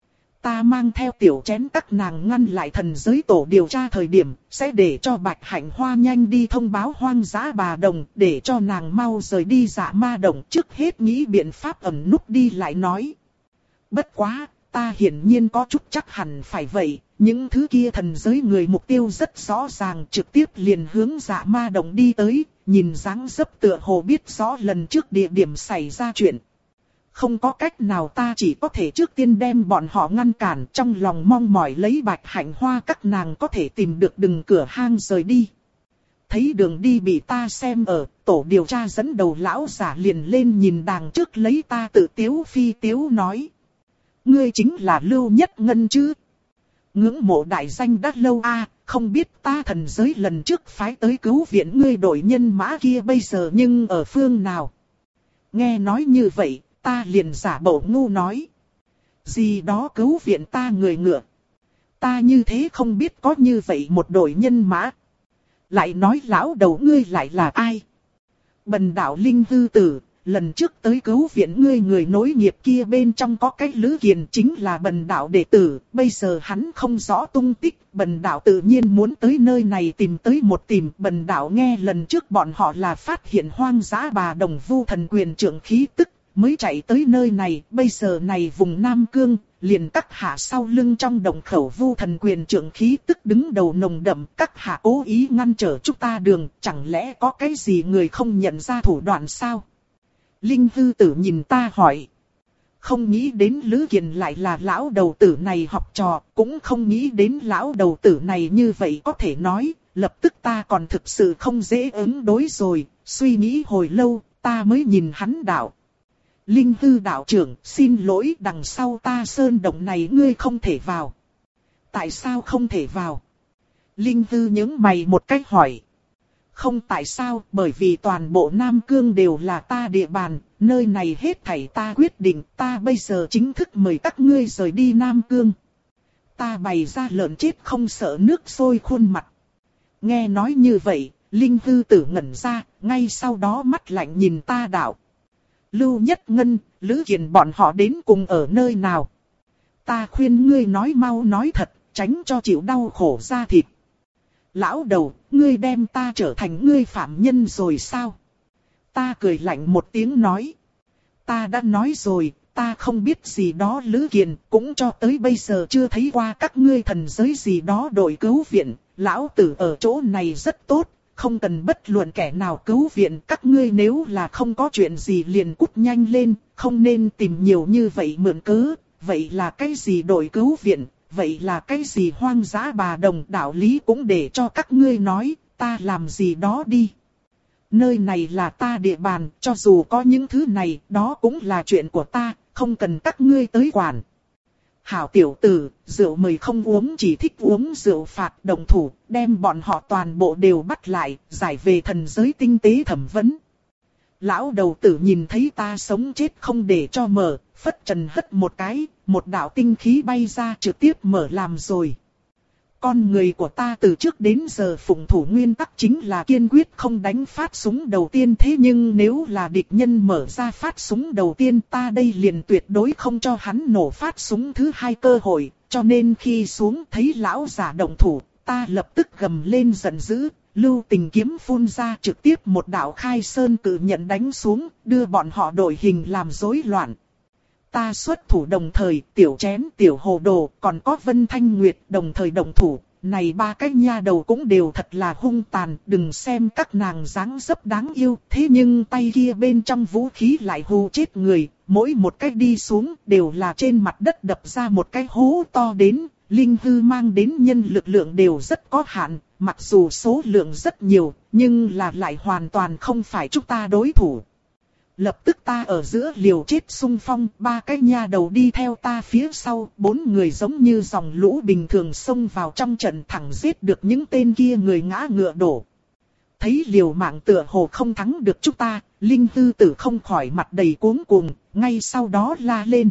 Ta mang theo tiểu chén các nàng ngăn lại thần giới tổ điều tra thời điểm, sẽ để cho Bạch Hạnh Hoa nhanh đi thông báo hoang dã bà đồng, để cho nàng mau rời đi Dạ Ma Động, trước hết nghĩ biện pháp ẩn núp đi lại nói. Bất quá, ta hiển nhiên có chút chắc hẳn phải vậy, những thứ kia thần giới người mục tiêu rất rõ ràng, trực tiếp liền hướng Dạ Ma Động đi tới, nhìn dáng dấp tựa hồ biết rõ lần trước địa điểm xảy ra chuyện. Không có cách nào, ta chỉ có thể trước tiên đem bọn họ ngăn cản, trong lòng mong mỏi lấy Bạch Hạnh Hoa các nàng có thể tìm được đường cửa hang rời đi. Thấy đường đi bị ta xem ở, tổ điều tra dẫn đầu lão giả liền lên nhìn đàng trước lấy ta tự tiếu phi tiếu nói. Ngươi chính là Lưu Nhất Ngân chứ? Ngưỡng mộ đại danh đắt lâu a, không biết ta thần giới lần trước phái tới cứu viện ngươi đội nhân mã kia bây giờ nhưng ở phương nào? Nghe nói như vậy, ta liền giả bộ ngu nói. Gì đó cứu viện ta người ngựa. Ta như thế không biết có như vậy một đội nhân mã. Lại nói lão đầu ngươi lại là ai? Bần đạo Linh Hư Tử, lần trước tới cứu viện ngươi người nối nghiệp kia bên trong có cái Lữ Kiền chính là bần đạo đệ tử. Bây giờ hắn không rõ tung tích, bần đạo tự nhiên muốn tới nơi này tìm tới một tìm. Bần đạo nghe lần trước bọn họ là phát hiện hoang dã bà đồng vu thần quyền trưởng khí tức, mới chạy tới nơi này. Bây giờ này vùng Nam Cương, liền các hạ sau lưng trong đồng khẩu vu thần quyền trưởng khí tức đứng đầu nồng đậm, các hạ cố ý ngăn trở chúng ta đường, chẳng lẽ có cái gì người không nhận ra thủ đoạn sao? Linh Hư Tử nhìn ta hỏi. Không nghĩ đến Lữ Kiền lại là lão đầu tử này học trò, cũng không nghĩ đến lão đầu tử này như vậy có thể nói, lập tức ta còn thực sự không dễ ứng đối rồi, suy nghĩ hồi lâu, ta mới nhìn hắn đạo. Linh Hư đạo trưởng, xin lỗi, đằng sau ta sơn động này ngươi không thể vào. Tại sao không thể vào? Linh Hư nhướng mày một cách hỏi. Không tại sao, bởi vì toàn bộ Nam Cương đều là ta địa bàn, nơi này hết thảy ta quyết định, ta bây giờ chính thức mời các ngươi rời đi Nam Cương. Ta bày ra lợn chết không sợ nước sôi khuôn mặt. Nghe nói như vậy, Linh Hư tử ngẩn ra, ngay sau đó mắt lạnh nhìn ta đạo. Lưu Nhất Ngân, Lữ Kiền bọn họ đến cùng ở nơi nào? Ta khuyên ngươi nói mau nói thật, tránh cho chịu đau khổ da thịt. Lão đầu, ngươi đem ta trở thành ngươi phạm nhân rồi sao? Ta cười lạnh một tiếng nói. Ta đã nói rồi, ta không biết gì đó Lữ Kiền, cũng cho tới bây giờ chưa thấy qua các ngươi thần giới gì đó đội cứu viện. Lão tử ở chỗ này rất tốt, không cần bất luận kẻ nào cứu viện. Các ngươi nếu là không có chuyện gì liền cút nhanh lên, không nên tìm nhiều như vậy mượn cớ. Vậy là cái gì đội cứu viện, vậy là cái gì hoang dã bà đồng, đạo lý cũng để cho các ngươi nói, ta làm gì đó đi. Nơi này là ta địa bàn, cho dù có những thứ này, đó cũng là chuyện của ta, không cần các ngươi tới quản. Hảo tiểu tử, rượu mời không uống, chỉ thích uống rượu phạt, động thủ, đem bọn họ toàn bộ đều bắt lại, giải về thần giới tinh tế thẩm vấn. Lão đầu tử nhìn thấy ta sống chết không để cho mở, phất trần hất một cái, một đạo tinh khí bay ra trực tiếp mở làm rồi. Con người của ta từ trước đến giờ phụng thủ nguyên tắc chính là kiên quyết không đánh phát súng đầu tiên, thế nhưng nếu là địch nhân mở ra phát súng đầu tiên, ta đây liền tuyệt đối không cho hắn nổ phát súng thứ hai cơ hội, cho nên khi xuống thấy lão giả động thủ, ta lập tức gầm lên giận dữ, lưu tình kiếm phun ra trực tiếp một đạo khai sơn cự nhận đánh xuống, đưa bọn họ đội hình làm rối loạn. Ta xuất thủ đồng thời, tiểu chén, tiểu hồ đồ, còn có Vân Thanh Nguyệt đồng thời đồng thủ. Này ba cái nha đầu cũng đều thật là hung tàn, đừng xem các nàng dáng dấp đáng yêu. Thế nhưng tay kia bên trong vũ khí lại hù chết người, mỗi một cái đi xuống đều là trên mặt đất đập ra một cái hố to đến. Linh hư mang đến nhân lực lượng đều rất có hạn, mặc dù số lượng rất nhiều, nhưng là lại hoàn toàn không phải chúng ta đối thủ. Lập tức ta ở giữa liều chết xung phong, ba cái nha đầu đi theo ta phía sau, bốn người giống như dòng lũ bình thường xông vào trong trận, thẳng giết được những tên kia người ngã ngựa đổ. Thấy liều mạng tựa hồ không thắng được chúng ta, Linh Hư Tử không khỏi mặt đầy cuống cuồng, ngay sau đó la lên.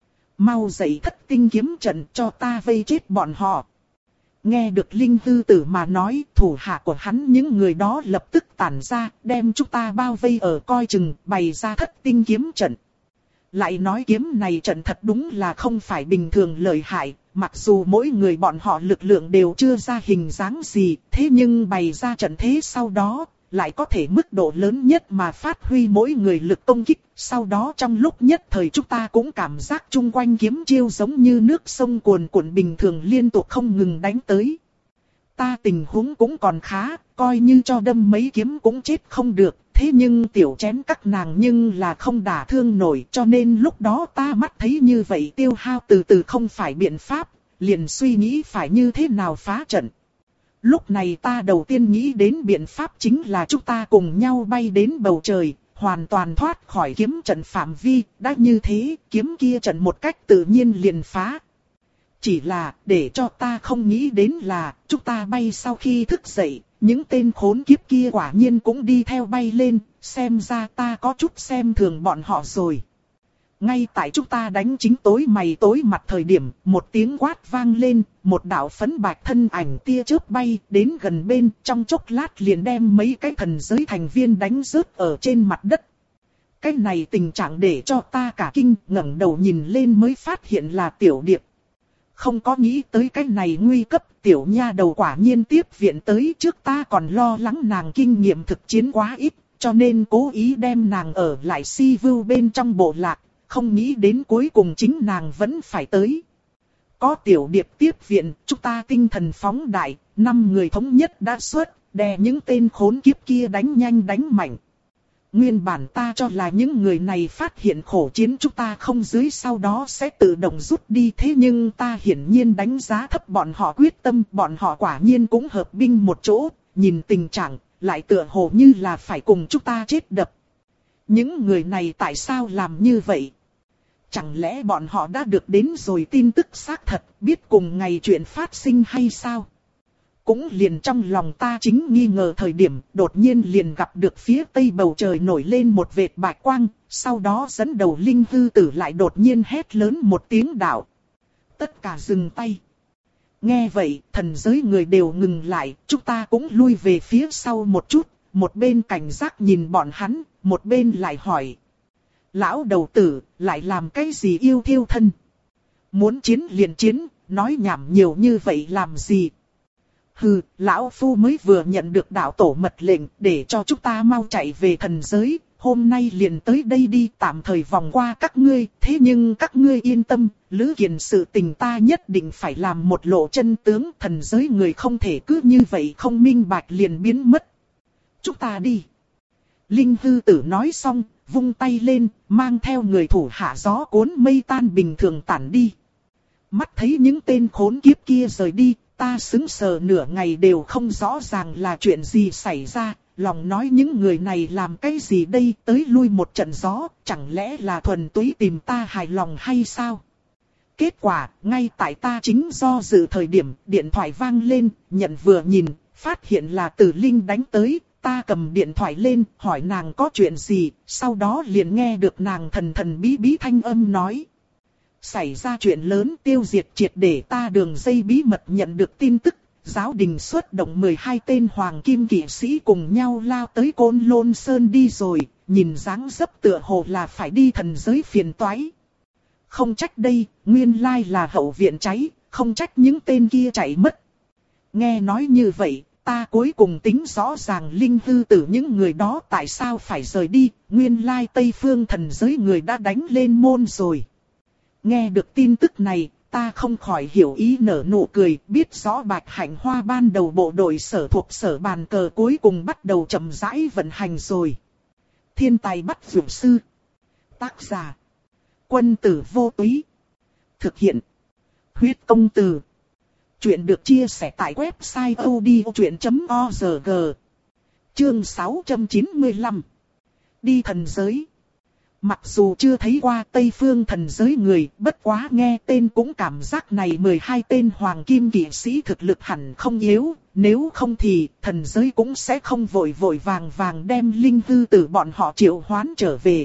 Mau dậy thất tinh kiếm trận cho ta vây chết bọn họ. Nghe được Linh Hư Tử mà nói, thủ hạ của hắn những người đó lập tức tản ra, đem chúng ta bao vây ở coi chừng, bày ra thất tinh kiếm trận. Lại nói kiếm này trận thật đúng là không phải bình thường lợi hại, mặc dù mỗi người bọn họ lực lượng đều chưa ra hình dáng gì, thế nhưng bày ra trận thế sau đó, lại có thể mức độ lớn nhất mà phát huy mỗi người lực công kích. Sau đó trong lúc nhất thời chúng ta cũng cảm giác chung quanh kiếm chiêu giống như nước sông cuồn cuộn bình thường liên tục không ngừng đánh tới. Ta tình huống cũng còn khá, coi như cho đâm mấy kiếm cũng chết không được. Thế nhưng tiểu chén các nàng nhưng là không đả thương nổi, cho nên lúc đó ta mắt thấy như vậy tiêu hao từ từ không phải biện pháp, liền suy nghĩ phải như thế nào phá trận. Lúc này ta đầu tiên nghĩ đến biện pháp chính là chúng ta cùng nhau bay đến bầu trời, hoàn toàn thoát khỏi kiếm trận phạm vi, đã như thế, kiếm kia trận một cách tự nhiên liền phá. Chỉ là, để cho ta không nghĩ đến là, chúng ta bay sau khi thức dậy, những tên khốn kiếp kia quả nhiên cũng đi theo bay lên, xem ra ta có chút xem thường bọn họ rồi. Ngay tại chúng ta đánh chính tối mày tối mặt thời điểm, một tiếng quát vang lên, một đạo phấn bạch thân ảnh tia chớp bay đến gần bên, trong chốc lát liền đem mấy cái thần giới thành viên đánh rớt ở trên mặt đất. Cái này tình trạng để cho ta cả kinh, ngẩng đầu nhìn lên mới phát hiện là Tiểu Điệp. Không có nghĩ tới cái này nguy cấp, tiểu nha đầu quả nhiên tiếp viện tới, trước ta còn lo lắng nàng kinh nghiệm thực chiến quá ít, cho nên cố ý đem nàng ở lại si vưu bên trong bộ lạc. Không nghĩ đến cuối cùng chính nàng vẫn phải tới. Có Tiểu Điệp tiếp viện, chúng ta tinh thần phóng đại, năm người thống nhất đã xuất, đè những tên khốn kiếp kia đánh nhanh đánh mạnh. Nguyên bản ta cho là những người này phát hiện khổ chiến chúng ta không dưới sau đó sẽ tự động rút đi, thế nhưng ta hiển nhiên đánh giá thấp bọn họ quyết tâm, bọn họ quả nhiên cũng hợp binh một chỗ, nhìn tình trạng, lại tựa hồ như là phải cùng chúng ta chết đập. Những người này tại sao làm như vậy? Chẳng lẽ bọn họ đã được đến rồi tin tức xác thật, biết cùng ngày chuyện phát sinh hay sao? Cũng liền trong lòng ta chính nghi ngờ thời điểm, đột nhiên liền gặp được phía tây bầu trời nổi lên một vệt bạch quang, sau đó dẫn đầu Linh Hư Tử lại đột nhiên hét lớn một tiếng đạo. Tất cả dừng tay. Nghe vậy, thần giới người đều ngừng lại, chúng ta cũng lui về phía sau một chút, một bên cảnh giác nhìn bọn hắn, một bên lại hỏi. Lão đầu tử, lại làm cái gì yêu thiêu thân? Muốn chiến liền chiến, nói nhảm nhiều như vậy làm gì? Hừ, lão phu mới vừa nhận được đạo tổ mật lệnh để cho chúng ta mau chạy về thần giới, hôm nay liền tới đây đi, tạm thời vòng qua các ngươi, thế nhưng các ngươi yên tâm, Lữ Kiền sự tình ta nhất định phải làm một lộ chân tướng, thần giới người không thể cứ như vậy không minh bạch liền biến mất. Chúng ta đi. Linh hư tử nói xong, vung tay lên, mang theo người thủ hạ gió cuốn mây tan bình thường tản đi. Mắt thấy những tên khốn kiếp kia rời đi, ta sững sờ nửa ngày đều không rõ ràng là chuyện gì xảy ra. Lòng nói những người này làm cái gì đây, tới lui một trận gió, chẳng lẽ là thuần túy tìm ta hài lòng hay sao? Kết quả, ngay tại ta chính do dự thời điểm, điện thoại vang lên, nhận vừa nhìn, phát hiện là Từ Linh đánh tới, ta cầm điện thoại lên, hỏi nàng có chuyện gì, sau đó liền nghe được nàng thần thần bí bí thanh âm nói. Xảy ra chuyện lớn, tiêu diệt triệt để ta đường dây bí mật nhận được tin tức. Giáo đình xuất động mười hai tên hoàng kim kỵ sĩ cùng nhau lao tới Côn Lôn Sơn đi rồi, nhìn dáng dấp tựa hồ là phải đi thần giới phiền toái. Không trách đây, nguyên lai là hậu viện cháy, không trách những tên kia chạy mất. Nghe nói như vậy, ta cuối cùng tính rõ ràng linh hư tử những người đó tại sao phải rời đi, nguyên lai Tây Phương thần giới người đã đánh lên môn rồi. Nghe được tin tức này, ta không khỏi hiểu ý nở nụ cười, biết rõ Bạch Hạnh Hoa ban đầu bộ đội sở thuộc sở bàn cờ cuối cùng bắt đầu chậm rãi vận hành rồi. Thiên tài bắt dược sư. Tác giả. Quân tử vô túy. Thực hiện. Huyết công từ. Chuyện được chia sẻ tại website odchuyện chấm org. Chương sáu trăm chín mươi lăm. Đi thần giới. Mặc dù chưa thấy qua Tây Phương thần giới người, bất quá nghe tên cũng cảm giác này mười hai tên hoàng kim kỵ sĩ thực lực hẳn không yếu, nếu không thì thần giới cũng sẽ không vội vội vàng vàng đem linh hư tử bọn họ triệu hoán trở về.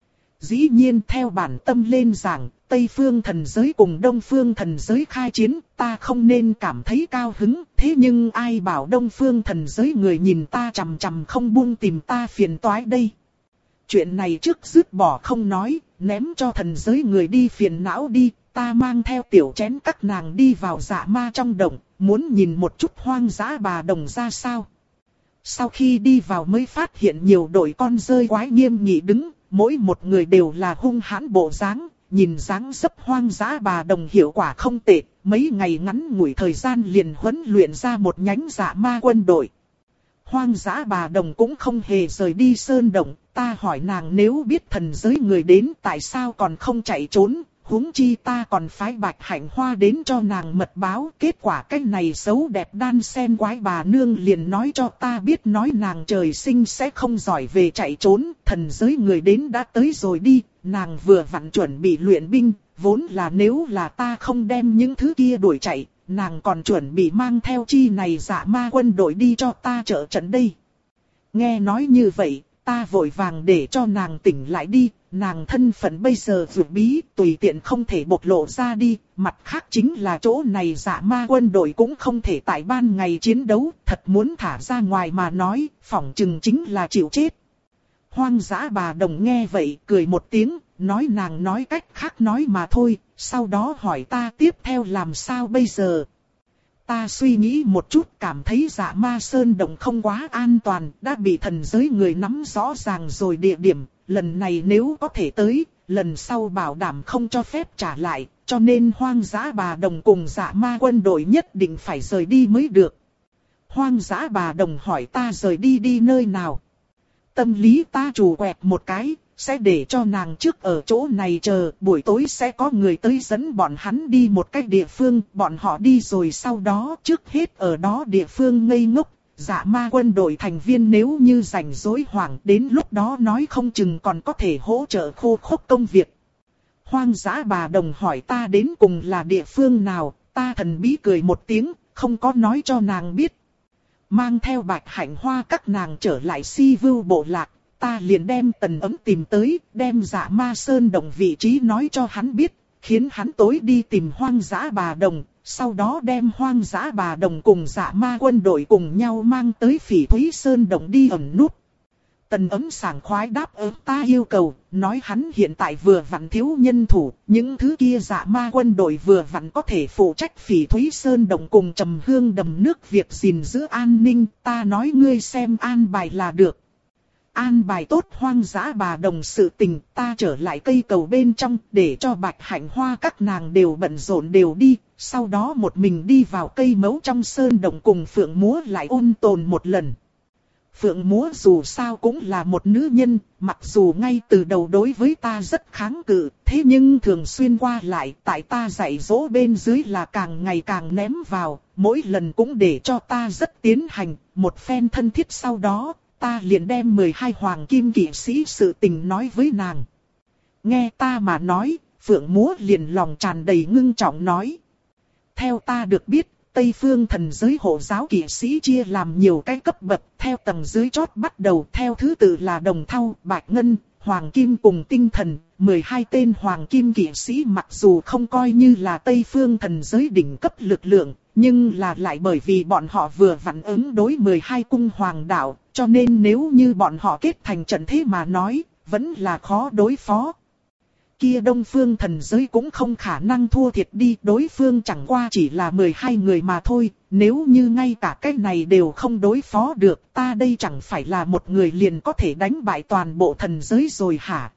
Dĩ nhiên theo bản tâm lên giảng, Tây Phương thần giới cùng Đông Phương thần giới khai chiến, ta không nên cảm thấy cao hứng, thế nhưng ai bảo Đông Phương thần giới người nhìn ta chằm chằm không buông tìm ta phiền toái đây. Chuyện này trước dứt bỏ không nói, ném cho thần giới người đi phiền não đi, ta mang theo tiểu chén các nàng đi vào dạ ma trong động, muốn nhìn một chút hoang dã bà đồng ra sao. Sau khi đi vào mới phát hiện nhiều đội con rơi quái nghiêm nghị đứng, mỗi một người đều là hung hãn bộ dáng, nhìn dáng dấp hoang dã bà đồng hiệu quả không tệ, mấy ngày ngắn ngủi thời gian liền huấn luyện ra một nhánh dạ ma quân đội. Hoang dã bà đồng cũng không hề rời đi sơn động, ta hỏi nàng nếu biết thần giới người đến tại sao còn không chạy trốn, huống chi ta còn phái Bạch Hạnh Hoa đến cho nàng mật báo, kết quả cái này xấu đẹp đan sen quái bà nương liền nói cho ta biết nói nàng trời sinh sẽ không giỏi về chạy trốn, thần giới người đến đã tới rồi đi, nàng vừa vặn chuẩn bị luyện binh, vốn là nếu là ta không đem những thứ kia đuổi chạy, nàng còn chuẩn bị mang theo chi này dạ ma quân đội đi cho ta trợ trận đây. Nghe nói như vậy, ta vội vàng để cho nàng tỉnh lại đi, nàng thân phận bây giờ vượt bí, tùy tiện không thể bộc lộ ra đi, mặt khác chính là chỗ này dạ ma quân đội cũng không thể tại ban ngày chiến đấu, thật muốn thả ra ngoài mà nói, phỏng chừng chính là chịu chết. Hoang dã bà đồng nghe vậy, cười một tiếng, nói nàng nói cách khác nói mà thôi, sau đó hỏi ta tiếp theo làm sao bây giờ. Ta suy nghĩ một chút cảm thấy dạ ma sơn động không quá an toàn, đã bị thần giới người nắm rõ ràng rồi địa điểm, lần này nếu có thể tới, lần sau bảo đảm không cho phép trả lại, cho nên hoang dã bà đồng cùng dạ ma quân đội nhất định phải rời đi mới được. Hoang dã bà đồng hỏi ta rời đi đi nơi nào. Tâm lý ta trù quẹt một cái, sẽ để cho nàng trước ở chỗ này chờ, buổi tối sẽ có người tới dẫn bọn hắn đi một cách địa phương, bọn họ đi rồi sau đó trước hết ở đó địa phương ngây ngốc, dạ ma quân đội thành viên nếu như rảnh rỗi hoảng đến lúc đó nói không chừng còn có thể hỗ trợ khô khốc công việc. Hoang dã bà đồng hỏi ta đến cùng là địa phương nào, ta thần bí cười một tiếng, không có nói cho nàng biết. Mang theo Bạch Hạnh Hoa các nàng trở lại Si Vưu bộ lạc, ta liền đem Tần Ấm tìm tới, đem dạ ma sơn đồng vị trí nói cho hắn biết, khiến hắn tối đi tìm hoang dã bà đồng, sau đó đem hoang dã bà đồng cùng dạ ma quân đội cùng nhau mang tới Phỉ Thúy Sơn đồng đi ẩn núp. Tần Ấm sảng khoái đáp ứng ta yêu cầu, nói hắn hiện tại vừa vặn thiếu nhân thủ, những thứ kia dạ ma quân đội vừa vặn có thể phụ trách Phỉ Thúy Sơn đồng cùng Trầm Hương đầm nước việc gìn giữ an ninh, ta nói ngươi xem an bài là được. An bài tốt hoang dã bà đồng sự tình, ta trở lại cây cầu bên trong để cho Bạch Hạnh Hoa các nàng đều bận rộn đều đi, sau đó một mình đi vào cây mấu trong sơn động cùng Phượng Múa lại ôn tồn một lần. Phượng Múa dù sao cũng là một nữ nhân, mặc dù ngay từ đầu đối với ta rất kháng cự, thế nhưng thường xuyên qua lại, tại ta dạy dỗ bên dưới là càng ngày càng ném vào, mỗi lần cũng để cho ta rất tiến hành, một phen thân thiết sau đó, ta liền đem mười hai hoàng kim kỵ sĩ sự tình nói với nàng. Nghe ta mà nói, Phượng Múa liền lòng tràn đầy ngưng trọng nói. Theo ta được biết, Tây Phương thần giới hộ giáo kỵ sĩ chia làm nhiều cái cấp bậc, theo tầng dưới chót bắt đầu theo thứ tự là đồng thau, bạch ngân, hoàng kim cùng tinh thần. mười hai tên hoàng kim kỵ sĩ mặc dù không coi như là Tây Phương thần giới đỉnh cấp lực lượng, nhưng là lại bởi vì bọn họ vừa vặn ứng đối mười hai cung hoàng đạo, cho nên nếu như bọn họ kết thành trận thế mà nói, vẫn là khó đối phó. Kia Đông Phương thần giới cũng không khả năng thua thiệt đi, đối phương chẳng qua chỉ là mười hai người mà thôi, nếu như ngay cả cái này đều không đối phó được, ta đây chẳng phải là một người liền có thể đánh bại toàn bộ thần giới rồi hả?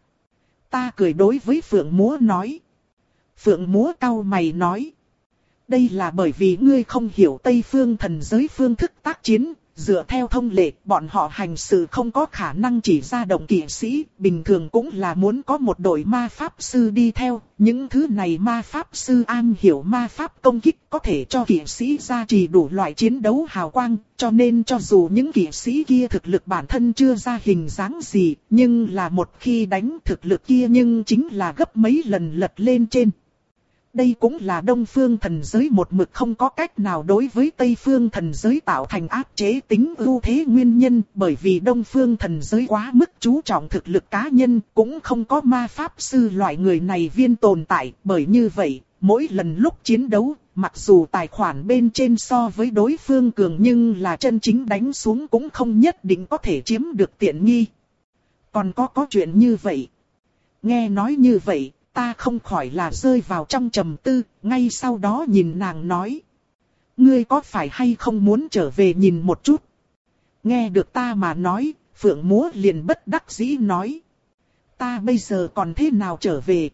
Ta cười đối với Phượng Múa nói. Phượng Múa cau mày nói. Đây là bởi vì ngươi không hiểu Tây Phương thần giới phương thức tác chiến. Dựa theo thông lệ, bọn họ hành sự không có khả năng chỉ ra động kỵ sĩ, bình thường cũng là muốn có một đội ma pháp sư đi theo. Những thứ này ma pháp sư am hiểu ma pháp công kích có thể cho kỵ sĩ gia trì đủ loại chiến đấu hào quang, cho nên cho dù những kỵ sĩ kia thực lực bản thân chưa ra hình dáng gì, nhưng là một khi đánh thực lực kia nhưng chính là gấp mấy lần lật lên trên. Đây cũng là Đông Phương thần giới một mực không có cách nào đối với Tây Phương thần giới tạo thành áp chế tính ưu thế nguyên nhân, bởi vì Đông Phương thần giới quá mức chú trọng thực lực cá nhân, cũng không có ma pháp sư loại người này viên tồn tại, bởi như vậy, mỗi lần lúc chiến đấu, mặc dù tài khoản bên trên so với đối phương cường nhưng là chân chính đánh xuống cũng không nhất định có thể chiếm được tiện nghi. Còn có có chuyện như vậy. Nghe nói như vậy, ta không khỏi là rơi vào trong trầm tư, ngay sau đó nhìn nàng nói. Ngươi có phải hay không muốn trở về nhìn một chút? Nghe được ta mà nói, Phượng Múa liền bất đắc dĩ nói. Ta bây giờ còn thế nào trở về?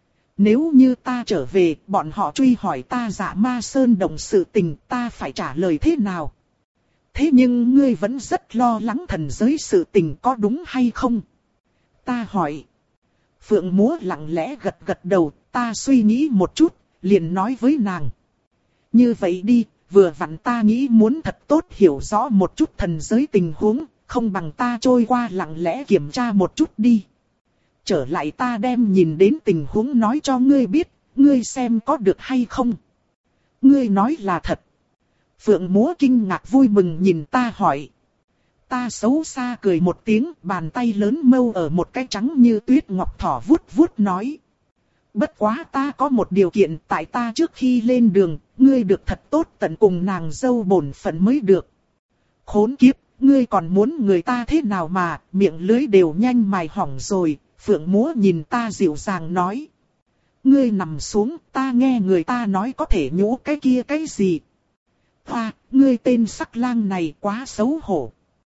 Nếu như ta trở về, bọn họ truy hỏi ta Dạ Ma Sơn Động sự tình, ta phải trả lời thế nào? Thế nhưng ngươi vẫn rất lo lắng thần giới sự tình, có đúng hay không? Ta hỏi. Phượng Múa lặng lẽ gật gật đầu, ta suy nghĩ một chút, liền nói với nàng. Như vậy đi, vừa vặn ta nghĩ muốn thật tốt hiểu rõ một chút thần giới tình huống, không bằng ta trôi qua lặng lẽ kiểm tra một chút đi. Trở lại ta đem nhìn đến tình huống nói cho ngươi biết, ngươi xem có được hay không. Ngươi nói là thật. Phượng Múa kinh ngạc vui mừng nhìn ta hỏi. Ta xấu xa cười một tiếng, bàn tay lớn mâu ở một cái trắng như tuyết ngọc thỏ vuốt vuốt nói. Bất quá ta có một điều kiện, tại ta trước khi lên đường, ngươi được thật tốt tận cùng nàng dâu bổn phận mới được. Khốn kiếp, ngươi còn muốn người ta thế nào mà, miệng lưới đều nhanh mài hỏng rồi, Phượng Múa nhìn ta dịu dàng nói. Ngươi nằm xuống, ta nghe người ta nói có thể nhũ cái kia cái gì. Hoa, ngươi tên sắc lang này quá xấu hổ.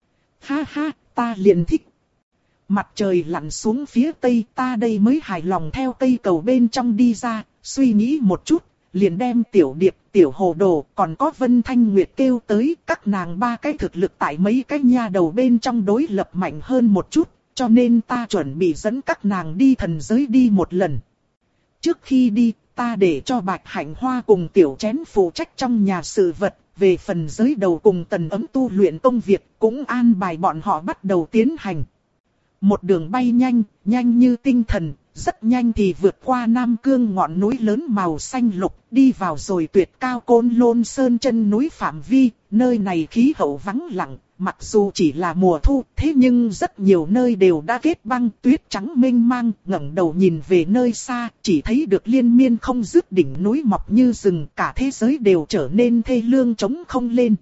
Ha ha, ta liền thích. Mặt trời lặn xuống phía tây, ta đây mới hài lòng theo cây cầu bên trong đi ra, suy nghĩ một chút, liền đem Tiểu Điệp, Tiểu Hồ Đồ, còn có Vân Thanh Nguyệt kêu tới, các nàng ba cái thực lực tại mấy cái nha đầu bên trong đối lập mạnh hơn một chút, cho nên ta chuẩn bị dẫn các nàng đi thần giới đi một lần. Trước khi đi, ta để cho Bạch Hạnh Hoa cùng Tiểu Chén phụ trách trong nhà sự vật. Về phần giới đầu cùng Tần Ấm tu luyện công việc, cũng an bài bọn họ bắt đầu tiến hành. Một đường bay nhanh, nhanh như tinh thần, rất nhanh thì vượt qua Nam Cương ngọn núi lớn màu xanh lục, đi vào rồi tuyệt cao Côn Lôn Sơn chân núi phạm vi, nơi này khí hậu vắng lặng, mặc dù chỉ là mùa thu, thế nhưng rất nhiều nơi đều đã kết băng, tuyết trắng mênh mang, ngẩng đầu nhìn về nơi xa, chỉ thấy được liên miên không dứt đỉnh núi mọc như rừng, cả thế giới đều trở nên thê lương trống không lên.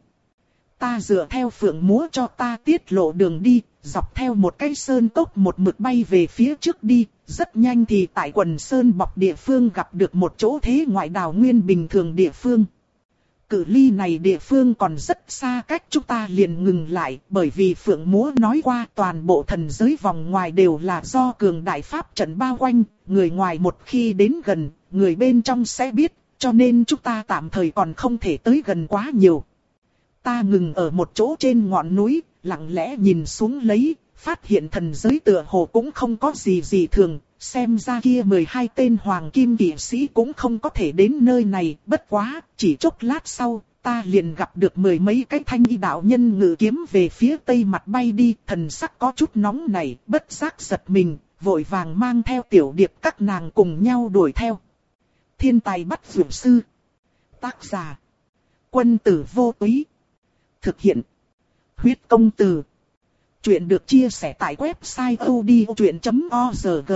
Ta dựa theo Phượng Múa cho ta tiết lộ đường đi, dọc theo một cái sơn cốc một mực bay về phía trước đi, rất nhanh thì tại quần sơn bọc địa phương gặp được một chỗ thế ngoại đào nguyên bình thường địa phương. Cự ly này địa phương còn rất xa cách chúng ta liền ngừng lại, bởi vì Phượng Múa nói qua toàn bộ thần giới vòng ngoài đều là do cường đại pháp trận bao quanh, người ngoài một khi đến gần, người bên trong sẽ biết, cho nên chúng ta tạm thời còn không thể tới gần quá nhiều. Ta ngừng ở một chỗ trên ngọn núi, lặng lẽ nhìn xuống lấy, phát hiện thần giới tựa hồ cũng không có gì gì thường, xem ra kia mười hai tên hoàng kim kỵ sĩ cũng không có thể đến nơi này, bất quá, chỉ chốc lát sau, ta liền gặp được mười mấy cái thanh y đạo nhân ngự kiếm về phía tây mặt bay đi, thần sắc có chút nóng nảy, bất giác giật mình, vội vàng mang theo tiểu điệp các nàng cùng nhau đuổi theo. Thiên tài bắt dược sư. Tác giả. Quân tử vô túy. Thực hiện. Huyết công từ. Chuyện được chia sẻ tại website odchuyện chấm org.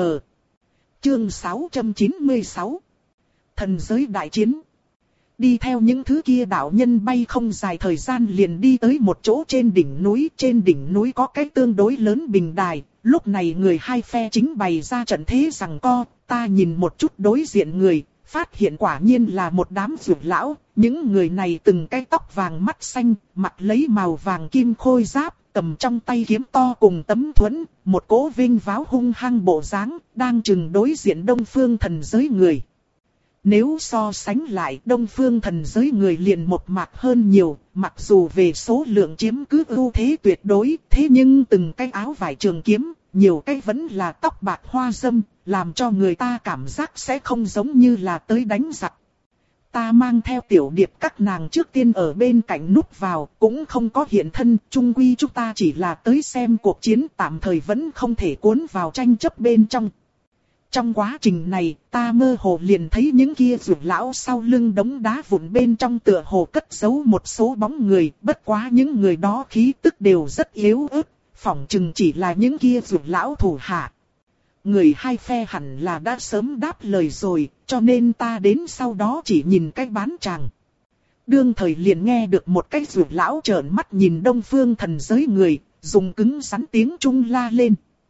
Chương sáu trăm chín mươi sáu. Thần giới đại chiến. Đi theo những thứ kia đạo nhân bay không dài thời gian liền đi tới một chỗ trên đỉnh núi. Trên đỉnh núi có cái tương đối lớn bình đài. Lúc này người hai phe chính bày ra trận thế giằng co. Ta nhìn một chút đối diện người, phát hiện quả nhiên là một đám dược lão. Những người này từng cái tóc vàng mắt xanh, mặt lấy màu vàng kim khôi giáp, cầm trong tay kiếm to cùng tấm thuẫn, một cỗ vinh váo hung hăng bộ dáng, đang chừng đối diện Đông Phương thần giới người. Nếu so sánh lại, Đông Phương thần giới người liền một mạc hơn nhiều, mặc dù về số lượng chiếm cứ ưu thế tuyệt đối, thế nhưng từng cái áo vải trường kiếm, nhiều cái vẫn là tóc bạc hoa râm, làm cho người ta cảm giác sẽ không giống như là tới đánh giặc. Ta mang theo tiểu điệp các nàng trước tiên ở bên cạnh núp vào, cũng không có hiện thân, chung quy chúng ta chỉ là tới xem cuộc chiến, tạm thời vẫn không thể cuốn vào tranh chấp bên trong. Trong quá trình này, ta mơ hồ liền thấy những kia dược lão sau lưng đống đá vụn bên trong tựa hồ cất giấu một số bóng người, bất quá những người đó khí tức đều rất yếu ớt, phỏng chừng chỉ là những kia dược lão thủ hạ. Người hai phe hẳn là đã sớm đáp lời rồi, cho nên ta đến sau đó chỉ nhìn cái bán chàng. Đương thời liền nghe được một cái dược lão trợn mắt nhìn Đông Phương thần giới người, dùng cứng rắn tiếng Trung la lên.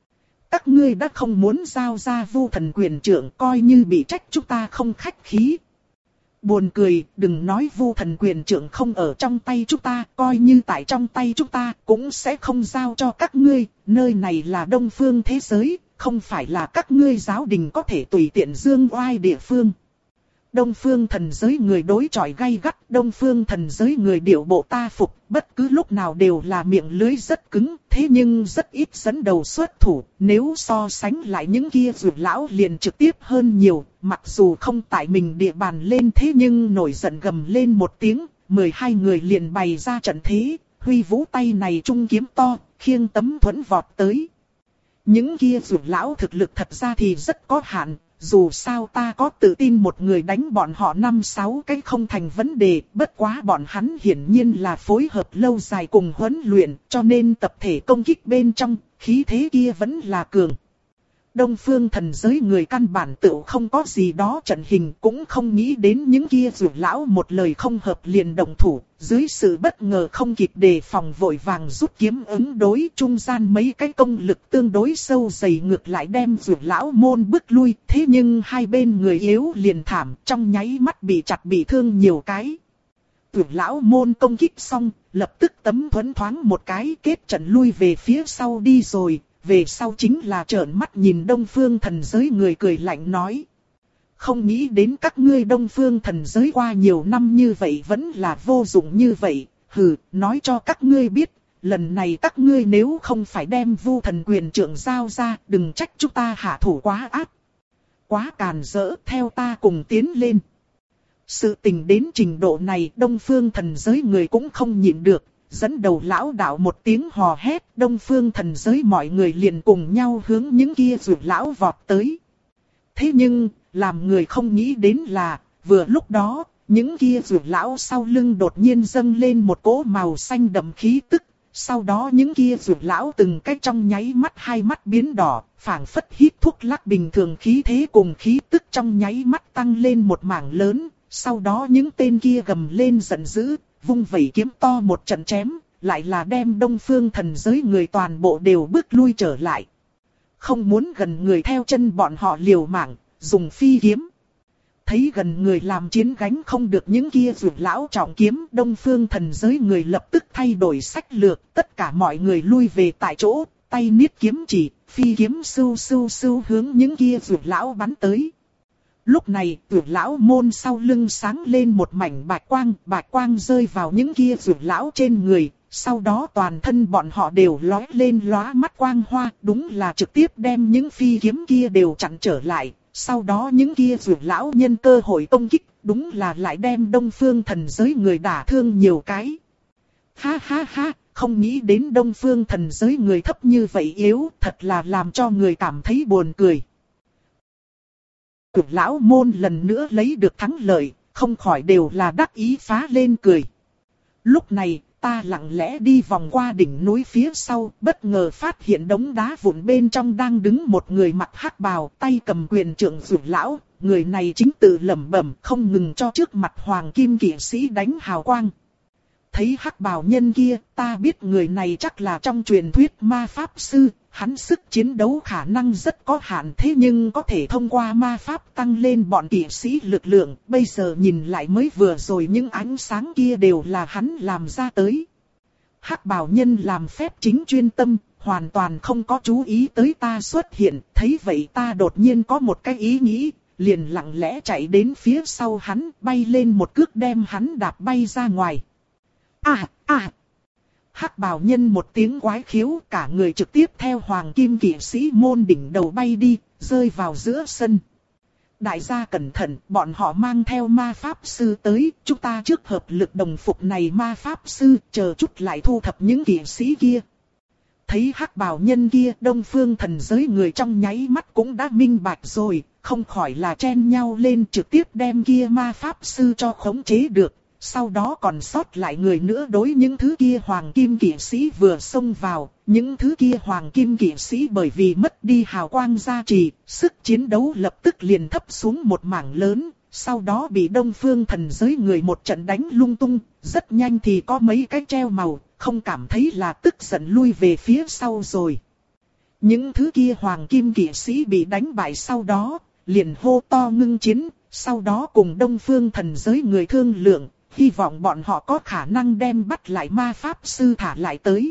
Các ngươi đã không muốn giao ra Vu thần quyền trưởng, coi như bị trách chúng ta không khách khí. Buồn cười, đừng nói Vu thần quyền trưởng không ở trong tay chúng ta, coi như tại trong tay chúng ta cũng sẽ không giao cho các ngươi, nơi này là Đông Phương thế giới, không phải là các ngươi giáo đình có thể tùy tiện dương oai địa phương. Đông Phương thần giới người đối chọi gay gắt, Đông Phương thần giới người điệu bộ ta phục, bất cứ lúc nào đều là miệng lưới rất cứng, thế nhưng rất ít dẫn đầu xuất thủ, nếu so sánh lại những kia dược lão liền trực tiếp hơn nhiều, mặc dù không tại mình địa bàn lên thế nhưng nổi giận gầm lên một tiếng, mười hai người liền bày ra trận thế, huy vũ tay này trung kiếm to, khiêng tấm thuẫn vọt tới. Những kia dược lão thực lực thật ra thì rất có hạn. Dù sao ta có tự tin một người đánh bọn họ năm sáu cái không thành vấn đề, bất quá bọn hắn hiển nhiên là phối hợp lâu dài cùng huấn luyện, cho nên tập thể công kích bên trong, khí thế kia vẫn là cường. Đông Phương thần giới người căn bản tự không có gì đó trận hình, cũng không nghĩ đến những kia dược lão một lời không hợp liền động thủ, dưới sự bất ngờ không kịp đề phòng vội vàng rút kiếm ứng đối, trung gian mấy cái công lực tương đối sâu dày ngược lại đem dược lão môn bức lui, thế nhưng hai bên người yếu liền thảm, trong nháy mắt bị chặt bị thương nhiều cái. Dược lão môn công kích xong, lập tức tấm thuẫn thoáng một cái kết trận lui về phía sau đi rồi. Về sau chính là trợn mắt nhìn Đông Phương thần giới người cười lạnh nói. Không nghĩ đến các ngươi Đông Phương thần giới qua nhiều năm như vậy vẫn là vô dụng như vậy. Hừ, nói cho các ngươi biết, lần này các ngươi nếu không phải đem Vu thần quyền trưởng giao ra, đừng trách chúng ta hạ thủ quá ác. Quá càn rỡ, theo ta cùng tiến lên. Sự tình đến trình độ này Đông Phương thần giới người cũng không nhịn được. Dẫn đầu lão đạo một tiếng hò hét, Đông Phương thần giới mọi người liền cùng nhau hướng những kia dược lão vọt tới. Thế nhưng, làm người không nghĩ đến là, vừa lúc đó, những kia dược lão sau lưng đột nhiên dâng lên một cỗ màu xanh đậm khí tức. Sau đó những kia dược lão từng cái trong nháy mắt hai mắt biến đỏ, phảng phất hít thuốc lắc bình thường khí thế cùng khí tức trong nháy mắt tăng lên một mảng lớn. Sau đó những tên kia gầm lên giận dữ. Vung vẩy kiếm to một trận chém, lại là đem Đông Phương thần giới người toàn bộ đều bước lui trở lại. Không muốn gần người theo chân bọn họ liều mạng, dùng phi kiếm. Thấy gần người làm chiến gánh không được những kia dược lão trọng kiếm, Đông Phương thần giới người lập tức thay đổi sách lược, tất cả mọi người lui về tại chỗ, tay niết kiếm chỉ, phi kiếm sưu sưu sưu hướng những kia dược lão bắn tới. Lúc này, dược lão môn sau lưng sáng lên một mảnh bạch quang, bạch quang rơi vào những kia dược lão trên người, sau đó toàn thân bọn họ đều lóe lên lóa mắt quang hoa, đúng là trực tiếp đem những phi kiếm kia đều chặn trở lại. Sau đó những kia dược lão nhân cơ hội công kích, đúng là lại đem Đông Phương thần giới người đả thương nhiều cái. Ha ha ha, không nghĩ đến Đông Phương thần giới người thấp như vậy yếu, thật là làm cho người cảm thấy buồn cười. Dược lão môn lần nữa lấy được thắng lợi, không khỏi đều là đắc ý phá lên cười. Lúc này, ta lặng lẽ đi vòng qua đỉnh núi phía sau, bất ngờ phát hiện đống đá vụn bên trong đang đứng một người mặc hắc bào, tay cầm quyền trượng dược lão. Người này chính tự lẩm bẩm, không ngừng cho trước mặt hoàng kim kỵ sĩ đánh hào quang. Thấy hắc bào nhân kia, ta biết người này chắc là trong truyền thuyết ma pháp sư. Hắn sức chiến đấu khả năng rất có hạn, thế nhưng có thể thông qua ma pháp tăng lên bọn kỵ sĩ lực lượng. Bây giờ nhìn lại mới vừa rồi những ánh sáng kia đều là hắn làm ra tới. Hắc bào nhân làm phép chính chuyên tâm, hoàn toàn không có chú ý tới ta xuất hiện. Thấy vậy ta đột nhiên có một cái ý nghĩ, liền lặng lẽ chạy đến phía sau hắn, bay lên một cước đem hắn đạp bay ra ngoài. À, à! Hắc bào nhân một tiếng quái khiếu, cả người trực tiếp theo hoàng kim kỵ sĩ môn đỉnh đầu bay đi, rơi vào giữa sân. Đại gia cẩn thận, bọn họ mang theo ma pháp sư tới, chúng ta trước hợp lực đồng phục này ma pháp sư, chờ chút lại thu thập những kỵ sĩ kia. Thấy hắc bào nhân kia, Đông Phương thần giới người trong nháy mắt cũng đã minh bạch rồi, không khỏi là chen nhau lên trực tiếp đem kia ma pháp sư cho khống chế được. Sau đó còn sót lại người nữa đối những thứ kia hoàng kim kỵ sĩ vừa xông vào, những thứ kia hoàng kim kỵ sĩ bởi vì mất đi hào quang gia trì, sức chiến đấu lập tức liền thấp xuống một mảng lớn, sau đó bị Đông Phương thần giới người một trận đánh lung tung, rất nhanh thì có mấy cái treo màu, không cảm thấy là tức giận lui về phía sau rồi. Những thứ kia hoàng kim kỵ sĩ bị đánh bại sau đó, liền hô to ngưng chiến, sau đó cùng Đông Phương thần giới người thương lượng. Hy vọng bọn họ có khả năng đem bắt lại ma pháp sư thả lại tới.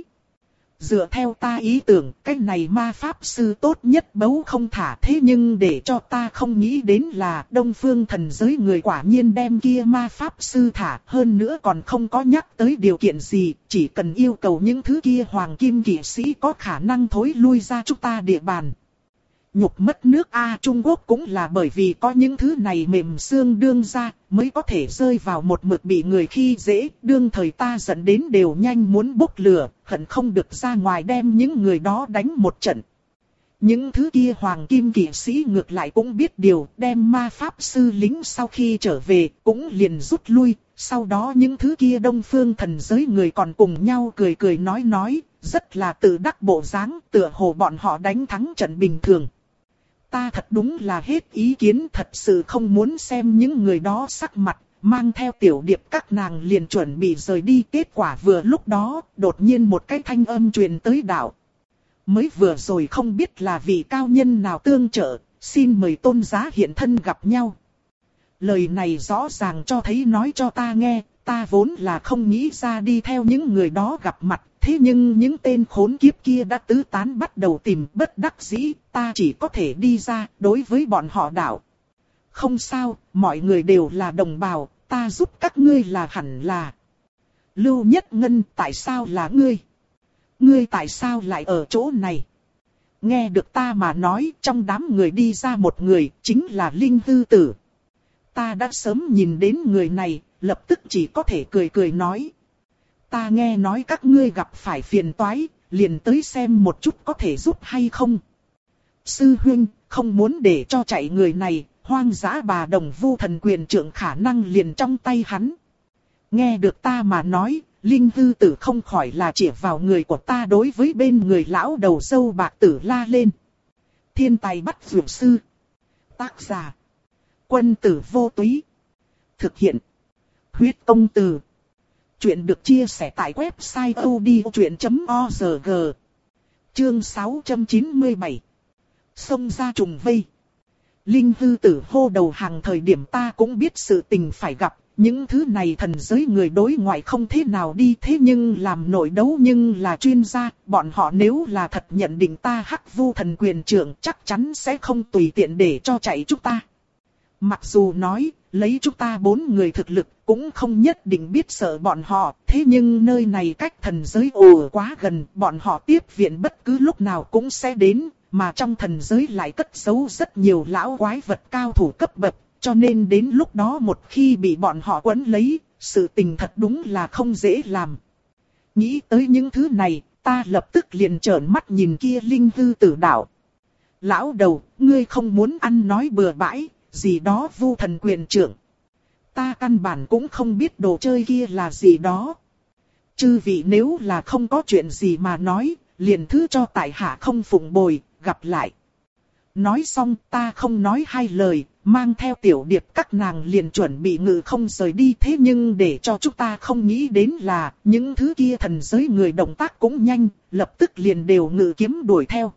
Dựa theo ta ý tưởng, cái này ma pháp sư tốt nhất bấu không thả, thế nhưng để cho ta không nghĩ đến là Đông Phương thần giới người quả nhiên đem kia ma pháp sư thả, hơn nữa còn không có nhắc tới điều kiện gì, chỉ cần yêu cầu những thứ kia hoàng kim kỵ sĩ có khả năng thối lui ra chúng ta địa bàn. Nhục mất nước A, Trung Quốc cũng là bởi vì có những thứ này mềm xương đương ra, mới có thể rơi vào một mực bị người khi dễ, đương thời ta dẫn đến đều nhanh muốn bốc lửa, hận không được ra ngoài đem những người đó đánh một trận. Những thứ kia hoàng kim kỵ sĩ ngược lại cũng biết điều, đem ma pháp sư lính sau khi trở về, cũng liền rút lui, sau đó những thứ kia Đông Phương thần giới người còn cùng nhau cười cười nói nói, rất là tự đắc bộ dáng, tựa hồ bọn họ đánh thắng trận bình thường. Ta thật đúng là hết ý kiến, thật sự không muốn xem những người đó sắc mặt, mang theo tiểu điệp các nàng liền chuẩn bị rời đi. Kết quả vừa lúc đó, đột nhiên một cái thanh âm truyền tới đạo. Mới vừa rồi không biết là vị cao nhân nào tương trợ, xin mời tôn giá hiện thân gặp nhau. Lời này rõ ràng cho thấy nói cho ta nghe, ta vốn là không nghĩ ra đi theo những người đó gặp mặt. Thế nhưng những tên khốn kiếp kia đã tứ tán bắt đầu tìm, bất đắc dĩ, ta chỉ có thể đi ra, đối với bọn họ đạo. Không sao, mọi người đều là đồng bào, ta giúp các ngươi là hẳn là. Lưu Nhất Ngân, tại sao là ngươi? Ngươi tại sao lại ở chỗ này? Nghe được ta mà nói, trong đám người đi ra một người, chính là Linh Hư Tử. Ta đã sớm nhìn đến người này, lập tức chỉ có thể cười cười nói. Ta nghe nói các ngươi gặp phải phiền toái, liền tới xem một chút có thể giúp hay không. Sư huynh, không muốn để cho chạy người này, hoang dã bà đồng vu thần quyền trưởng khả năng liền trong tay hắn. Nghe được ta mà nói, Linh Hư Tử không khỏi là chỉ vào người của ta đối với bên người lão đầu sâu bạc tử la lên. Thiên tài bắt dược sư. Tác giả. Quân tử vô túy. Thực hiện. Huyết công từ. Chuyện được chia sẻ tại website odchuyện chấm org. Chương sáu trăm chín mươi bảy. Xông ra trùng vây. Linh Hư Tử hô đầu hàng thời điểm ta cũng biết sự tình phải gặp. Những thứ này thần giới người đối ngoại không thế nào đi, thế nhưng làm nội đấu nhưng là chuyên gia. Bọn họ nếu là thật nhận định ta Hắc Vu thần quyền trưởng chắc chắn sẽ không tùy tiện để cho chạy chúng ta. Mặc dù nói, lấy chúng ta bốn người thực lực cũng không nhất định biết sợ bọn họ. Thế nhưng nơi này cách thần giới ồ quá gần, bọn họ tiếp viện bất cứ lúc nào cũng sẽ đến. Mà trong thần giới lại cất giấu rất nhiều lão quái vật cao thủ cấp bậc. Cho nên đến lúc đó một khi bị bọn họ quấn lấy, sự tình thật đúng là không dễ làm. Nghĩ tới những thứ này, ta lập tức liền trợn mắt nhìn kia Linh Hư Tử Đạo. Lão đầu, ngươi không muốn ăn nói bừa bãi, gì đó Vu Thần Quyền Trưởng. Ta căn bản cũng không biết đồ chơi kia là gì đó. Chư vị nếu là không có chuyện gì mà nói, liền thứ cho tại hạ không phụng bồi, gặp lại. Nói xong ta không nói hai lời, mang theo Tiểu Điệp các nàng liền chuẩn bị ngự không rời đi. Thế nhưng để cho chúng ta không nghĩ đến là những thứ kia thần giới người động tác cũng nhanh, lập tức liền đều ngự kiếm đuổi theo.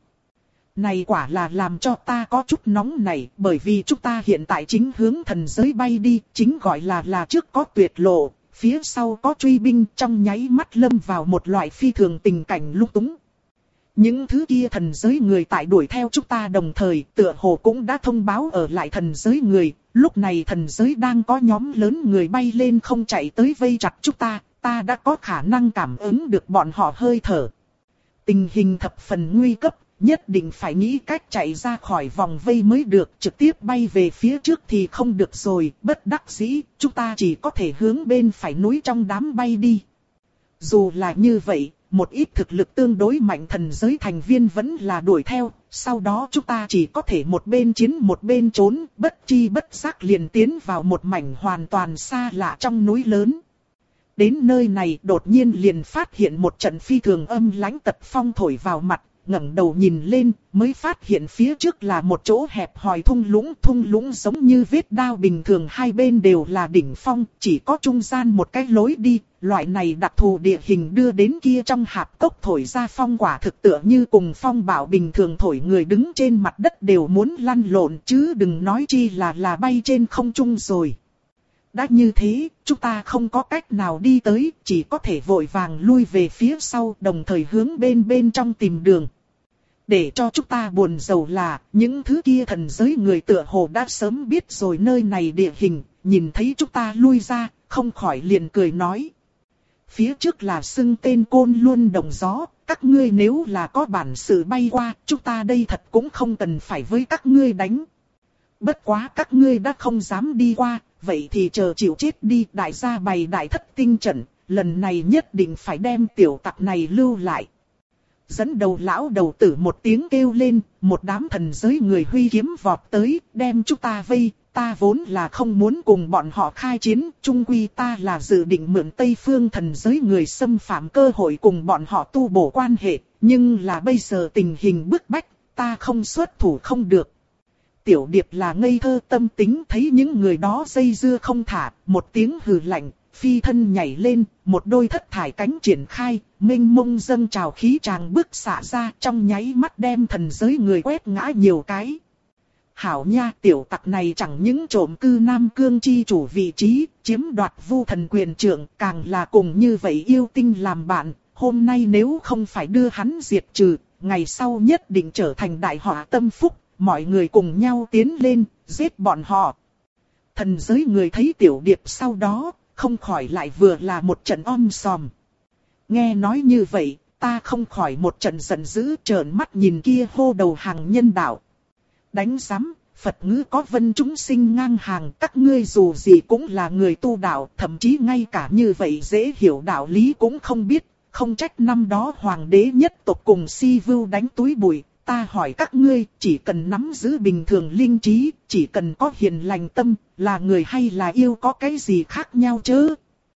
Này quả là làm cho ta có chút nóng nảy, bởi vì chúng ta hiện tại chính hướng thần giới bay đi, chính gọi là là trước có tuyệt lộ, phía sau có truy binh, trong nháy mắt lâm vào một loại phi thường tình cảnh lung túng. Những thứ kia thần giới người tại đuổi theo chúng ta đồng thời, tựa hồ cũng đã thông báo ở lại thần giới người, lúc này thần giới đang có nhóm lớn người bay lên không chạy tới vây chặt chúng ta, ta đã có khả năng cảm ứng được bọn họ hơi thở. Tình hình thập phần nguy cấp, nhất định phải nghĩ cách chạy ra khỏi vòng vây mới được, trực tiếp bay về phía trước thì không được rồi, bất đắc dĩ, chúng ta chỉ có thể hướng bên phải núi trong đám bay đi. Dù là như vậy, một ít thực lực tương đối mạnh thần giới thành viên vẫn là đuổi theo, sau đó chúng ta chỉ có thể một bên chiến một bên trốn, bất chi bất giác liền tiến vào một mảnh hoàn toàn xa lạ trong núi lớn. Đến nơi này đột nhiên liền phát hiện một trận phi thường âm lãnh tật phong thổi vào mặt, ngẩng đầu nhìn lên mới phát hiện phía trước là một chỗ hẹp hòi thung lũng, thung lũng giống như vết đao bình thường, hai bên đều là đỉnh phong, chỉ có trung gian một cái lối đi. Loại này đặc thù địa hình đưa đến kia trong hạp cốc thổi ra phong quả thực tựa như cùng phong bão bình thường thổi, người đứng trên mặt đất đều muốn lăn lộn chứ đừng nói chi là là bay trên không trung rồi. Đã như thế, chúng ta không có cách nào đi tới, chỉ có thể vội vàng lui về phía sau, đồng thời hướng bên bên trong tìm đường. Để cho chúng ta buồn rầu là, những thứ kia thần giới người tựa hồ đã sớm biết rồi nơi này địa hình, nhìn thấy chúng ta lui ra, không khỏi liền cười nói. Phía trước là xưng tên Côn Luân Đồng Gió, các ngươi nếu là có bản sự bay qua, chúng ta đây thật cũng không cần phải với các ngươi đánh. Bất quá các ngươi đã không dám đi qua, vậy thì chờ chịu chết đi. Đại gia bày đại thất tinh trận, lần này nhất định phải đem tiểu tặc này lưu lại. Dẫn đầu lão đầu tử một tiếng kêu lên, một đám thần giới người huy kiếm vọt tới, đem chúng ta vây. Ta vốn là không muốn cùng bọn họ khai chiến, chung quy ta là dự định mượn Tây Phương thần giới người xâm phạm cơ hội cùng bọn họ tu bổ quan hệ, nhưng là bây giờ tình hình bức bách, ta không xuất thủ không được. Tiểu Điệp là ngây thơ tâm tính, thấy những người đó dây dưa không thả, một tiếng hừ lạnh, phi thân nhảy lên, một đôi thất thải cánh triển khai, mênh mông dâng trào khí tràng bức xạ ra, trong nháy mắt đem thần giới người quét ngã nhiều cái. Hảo nha, tiểu tặc này chẳng những trộm cư Nam Cương chi chủ vị trí, chiếm đoạt Vu Thần Quyền Trưởng, càng là cùng như vậy yêu tinh làm bạn. Hôm nay nếu không phải đưa hắn diệt trừ, ngày sau nhất định trở thành đại họa tâm phúc, mọi người cùng nhau tiến lên, giết bọn họ. Thần giới người thấy Tiểu Điệp sau đó, không khỏi lại vừa là một trận om sòm. Nghe nói như vậy, ta không khỏi một trận giận dữ, trợn mắt nhìn kia hô đầu hàng nhân đạo. Đánh giám, Phật ngữ có vân chúng sinh ngang hàng, các ngươi dù gì cũng là người tu đạo, thậm chí ngay cả như vậy dễ hiểu đạo lý cũng không biết, không trách năm đó hoàng đế nhất tộc cùng Si Vưu đánh túi bụi. Ta hỏi các ngươi, chỉ cần nắm giữ bình thường linh trí, chỉ cần có hiền lành tâm, là người hay là yêu có cái gì khác nhau chứ?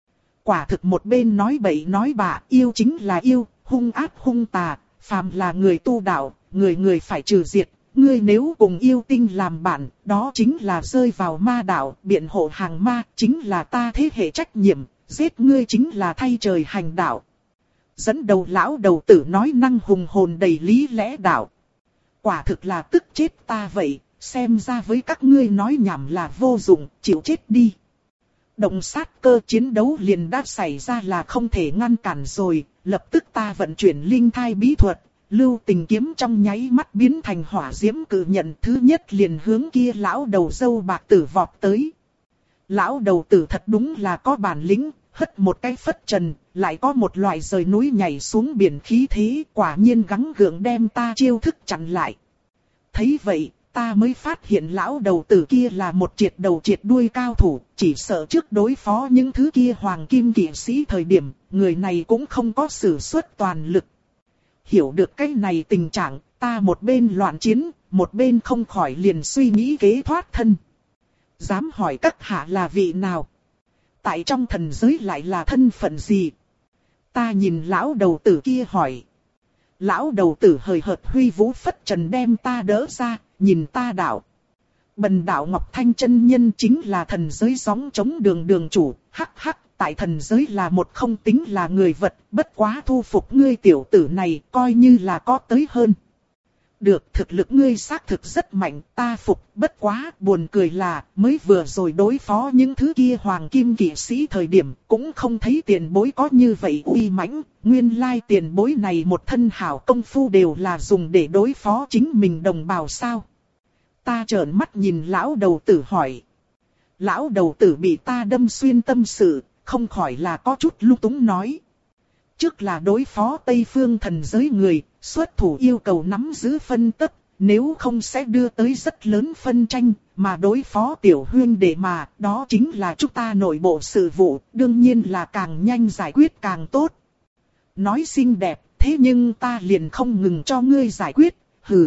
Quả thực một bên nói bậy nói bạ, yêu chính là yêu, hung ác hung tà, phàm là người tu đạo, người người phải trừ diệt. Ngươi nếu cùng yêu tinh làm bạn, đó chính là rơi vào ma đạo, biện hộ hàng ma, chính là ta thế hệ trách nhiệm, giết ngươi chính là thay trời hành đạo. Dẫn đầu lão đầu tử nói năng hùng hồn đầy lý lẽ đạo. Quả thực là tức chết ta vậy, xem ra với các ngươi nói nhảm là vô dụng, chịu chết đi. Động sát cơ chiến đấu liền đã xảy ra là không thể ngăn cản rồi, lập tức ta vận chuyển linh thai bí thuật. Lưu Tình kiếm trong nháy mắt biến thành hỏa diễm cự nhận, thứ nhất liền hướng kia lão đầu râu bạc tử vọt tới. Lão đầu tử thật đúng là có bản lĩnh, hất một cái phất trần, lại có một loại rời núi nhảy xuống biển khí thế, quả nhiên gắng gượng đem ta chiêu thức chặn lại. Thấy vậy, ta mới phát hiện lão đầu tử kia là một triệt đầu triệt đuôi cao thủ, chỉ sợ trước đối phó những thứ kia hoàng kim kỵ sĩ thời điểm, người này cũng không có sử xuất toàn lực. Hiểu được cái này tình trạng, ta một bên loạn chiến, một bên không khỏi liền suy nghĩ kế thoát thân. Dám hỏi các hạ là vị nào? Tại trong thần giới lại là thân phận gì? Ta nhìn lão đầu tử kia hỏi. Lão đầu tử hời hợt huy vũ phất trần đem ta đỡ ra, nhìn ta đạo. Bần đạo Ngọc Thanh chân nhân chính là thần giới gióng chống đường đường chủ, hắc hắc, tại thần giới là một không tính là người vật, bất quá thu phục ngươi tiểu tử này coi như là có tới hơn. Được, thực lực ngươi xác thực rất mạnh, ta phục, bất quá buồn cười là mới vừa rồi đối phó những thứ kia hoàng kim kỵ sĩ thời điểm cũng không thấy tiền bối có như vậy uy mãnh, nguyên lai tiền bối này một thân hảo công phu đều là dùng để đối phó chính mình đồng bào sao. Ta trợn mắt nhìn lão đầu tử hỏi. Lão đầu tử bị ta đâm xuyên tâm sự, không khỏi là có chút lung túng nói. Trước là đối phó Tây Phương thần giới người, xuất thủ yêu cầu nắm giữ phân tất, nếu không sẽ đưa tới rất lớn phân tranh, mà đối phó tiểu huyên đệ mà, đó chính là chúng ta nội bộ sự vụ, đương nhiên là càng nhanh giải quyết càng tốt. Nói xinh đẹp, thế nhưng ta liền không ngừng cho ngươi giải quyết, hừ.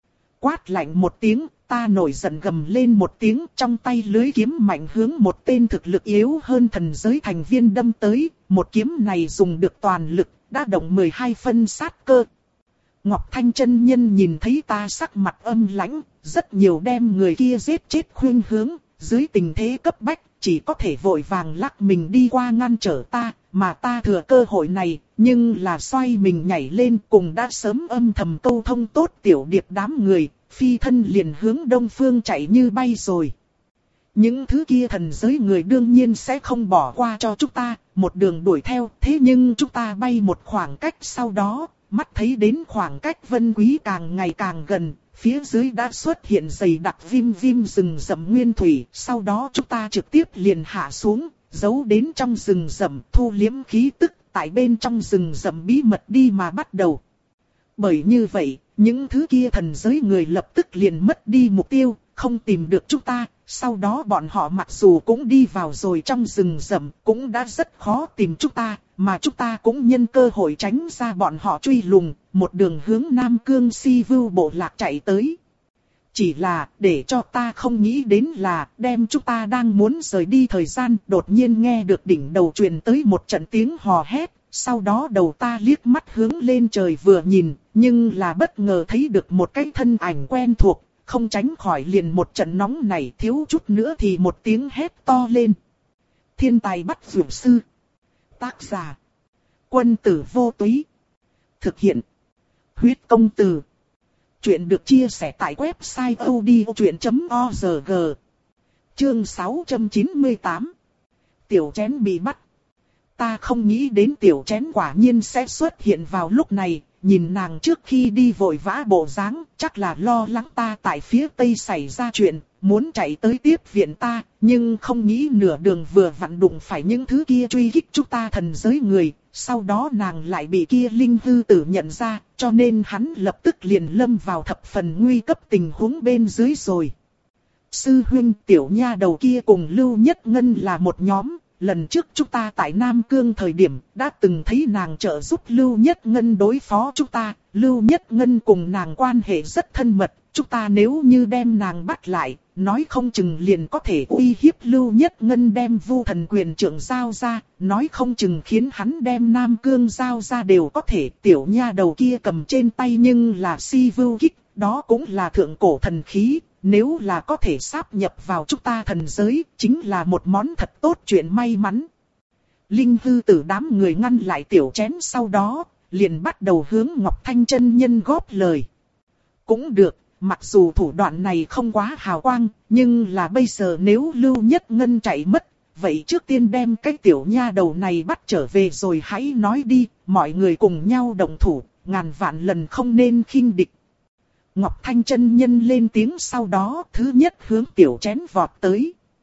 Quát lạnh một tiếng, ta nổi giận gầm lên một tiếng, trong tay lưới kiếm mạnh hướng một tên thực lực yếu hơn thần giới thành viên đâm tới, một kiếm này dùng được toàn lực, đã động mười hai phân sát cơ. Ngọc Thanh chân nhân nhìn thấy ta sắc mặt âm lãnh, rất nhiều đem người kia giết chết khuyên hướng, dưới tình thế cấp bách, chỉ có thể vội vàng lắc mình đi qua ngăn trở ta, mà ta thừa cơ hội này, nhưng là xoay mình nhảy lên cùng đã sớm âm thầm câu thông tốt tiểu điệp đám người, phi thân liền hướng đông phương chạy như bay rồi. Những thứ kia thần giới người đương nhiên sẽ không bỏ qua cho chúng ta, một đường đuổi theo, thế nhưng chúng ta bay một khoảng cách sau đó, mắt thấy đến khoảng cách Vân Quý càng ngày càng gần, phía dưới đã xuất hiện dày đặc vim vim rừng rậm nguyên thủy, sau đó chúng ta trực tiếp liền hạ xuống, giấu đến trong rừng rậm, thu liếm khí tức, tại bên trong rừng rậm bí mật đi mà bắt đầu. Bởi như vậy, những thứ kia thần giới người lập tức liền mất đi mục tiêu, không tìm được chúng ta, sau đó bọn họ mặc dù cũng đi vào rồi trong rừng rậm, cũng đã rất khó tìm chúng ta, mà chúng ta cũng nhân cơ hội tránh ra bọn họ truy lùng, một đường hướng Nam Cương Si Vưu bộ lạc chạy tới. Chỉ là, để cho ta không nghĩ đến là, đem chúng ta đang muốn rời đi thời gian, đột nhiên nghe được đỉnh đầu truyền tới một trận tiếng hò hét, sau đó đầu ta liếc mắt hướng lên trời vừa nhìn, nhưng là bất ngờ thấy được một cái thân ảnh quen thuộc, không tránh khỏi liền một trận nóng này, thiếu chút nữa thì một tiếng hét to lên. Thiên tài bắt dược sư. Tác giả: Quân tử vô túy. Thực hiện: Huyết công từ. Chuyện được chia sẻ tại website odchuyện chấm org. Chương sáu trăm chín mươi tám. Tiểu chén bị bắt. Ta không nghĩ đến tiểu chén quả nhiên sẽ xuất hiện vào lúc này, nhìn nàng trước khi đi vội vã bộ dáng, chắc là lo lắng ta tại phía tây xảy ra chuyện, muốn chạy tới tiếp viện ta, nhưng không nghĩ nửa đường vừa vặn đụng phải những thứ kia truy kích chúng ta thần giới người, sau đó nàng lại bị kia linh hư tử nhận ra, cho nên hắn lập tức liền lâm vào thập phần nguy cấp tình huống bên dưới rồi. Sư huynh tiểu nha đầu kia cùng Lưu Nhất Ngân là một nhóm. Lần trước chúng ta tại Nam Cương thời điểm đã từng thấy nàng trợ giúp Lưu Nhất Ngân đối phó chúng ta. Lưu Nhất Ngân cùng nàng quan hệ rất thân mật. Chúng ta nếu như đem nàng bắt lại, nói không chừng liền có thể uy hiếp Lưu Nhất Ngân đem Vu Thần quyền trưởng giao ra. Nói không chừng khiến hắn đem Nam Cương giao ra đều có thể. Tiểu nha đầu kia cầm trên tay nhưng là si vưu kích, đó cũng là thượng cổ thần khí. Nếu là có thể sáp nhập vào chúng ta thần giới, chính là một món thật tốt chuyện may mắn. Linh hư tử đám người ngăn lại tiểu chén sau đó, liền bắt đầu hướng Ngọc Thanh chân nhân góp lời. Cũng được, mặc dù thủ đoạn này không quá hào quang, nhưng là bây giờ nếu Lưu Nhất Ngân chạy mất, vậy trước tiên đem cái tiểu nha đầu này bắt trở về rồi hãy nói đi, mọi người cùng nhau đồng thủ, ngàn vạn lần không nên khinh địch. Ngọc Thanh chân nhân lên tiếng sau đó, thứ nhất hướng tiểu chén vọt tới.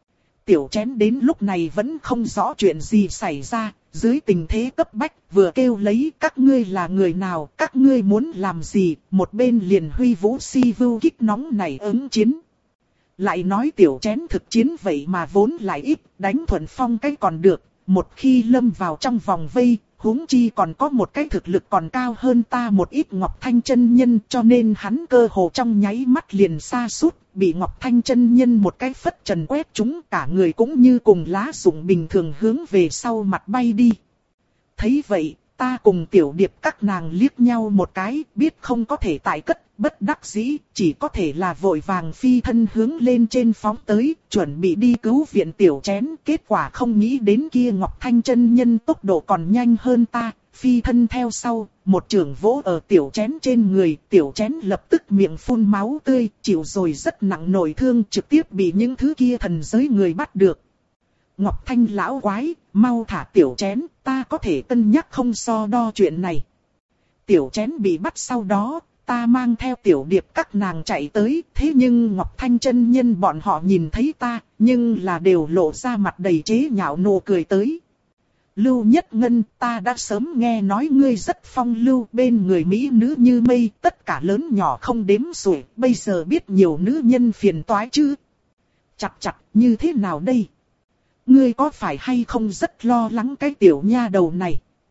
Tiểu Chén đến lúc này vẫn không rõ chuyện gì xảy ra, dưới tình thế cấp bách vừa kêu lấy các ngươi là người nào, các ngươi muốn làm gì, một bên liền huy vũ si vưu kích nóng này ứng chiến. Lại nói Tiểu Chén thực chiến vậy mà vốn lại ít, đánh thuận phong cái còn được, một khi lâm vào trong vòng vây, huống chi còn có một cái thực lực còn cao hơn ta một ít Ngọc Thanh chân nhân, cho nên hắn cơ hồ trong nháy mắt liền sa sút, bị Ngọc Thanh chân nhân một cái phất trần quét chúng, cả người cũng như cùng lá rụng bình thường hướng về sau mặt bay đi. Thấy vậy, ta cùng Tiểu Điệp các nàng liếc nhau một cái, biết không có thể tại cất, bất đắc dĩ, chỉ có thể là vội vàng phi thân hướng lên trên phóng tới, chuẩn bị đi cứu viện Tiểu Chén. Kết quả không nghĩ đến kia Ngọc Thanh chân nhân tốc độ còn nhanh hơn ta, phi thân theo sau, một chưởng vỗ ở Tiểu Chén trên người, Tiểu Chén lập tức miệng phun máu tươi, chịu rồi rất nặng nội thương, trực tiếp bị những thứ kia thần giới người bắt được. Ngọc Thanh lão quái, mau thả Tiểu Chén, ta có thể cân nhắc không so đo chuyện này. Tiểu Chén bị bắt sau đó, ta mang theo Tiểu Điệp các nàng chạy tới, thế nhưng Ngọc Thanh chân nhân bọn họ nhìn thấy ta, nhưng là đều lộ ra mặt đầy chế nhạo nụ cười tới. Lưu Nhất Ngân, ta đã sớm nghe nói ngươi rất phong lưu, bên người mỹ nữ như mây, tất cả lớn nhỏ không đếm xuể, bây giờ biết nhiều nữ nhân phiền toái chứ. Chặt chặt, như thế nào đây? Ngươi có phải hay không rất lo lắng cái tiểu nha đầu này?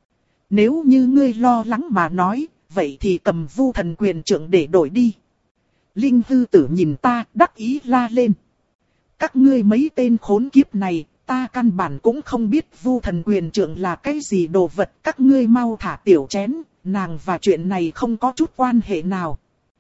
Nếu như ngươi lo lắng mà nói, vậy thì cầm Vu Thần Quyền Trượng để đổi đi. Linh Hư Tử nhìn ta, đắc ý la lên. Các ngươi mấy tên khốn kiếp này, ta căn bản cũng không biết Vu Thần Quyền Trượng là cái gì đồ vật. Các ngươi mau thả Tiểu Chén, nàng và chuyện này không có chút quan hệ nào.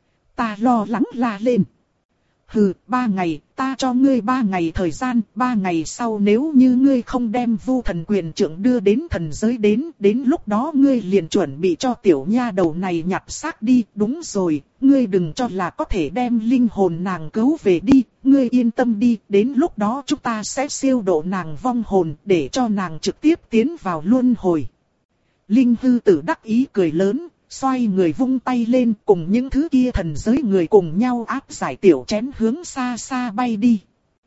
Ta lo lắng la lên. Hừ, ba ngày, ta cho ngươi ba ngày thời gian, ba ngày sau nếu như ngươi không đem Vu Thần Quyền Trượng đưa đến thần giới đến, đến lúc đó ngươi liền chuẩn bị cho tiểu nha đầu này nhặt xác đi, đúng rồi, ngươi đừng cho là có thể đem linh hồn nàng cứu về đi, ngươi yên tâm đi, đến lúc đó chúng ta sẽ siêu độ nàng vong hồn, để cho nàng trực tiếp tiến vào luân hồi. Linh Hư Tử đắc ý cười lớn. Xoay người vung tay lên cùng những thứ kia thần giới người cùng nhau áp giải Tiểu Chén hướng xa xa bay đi.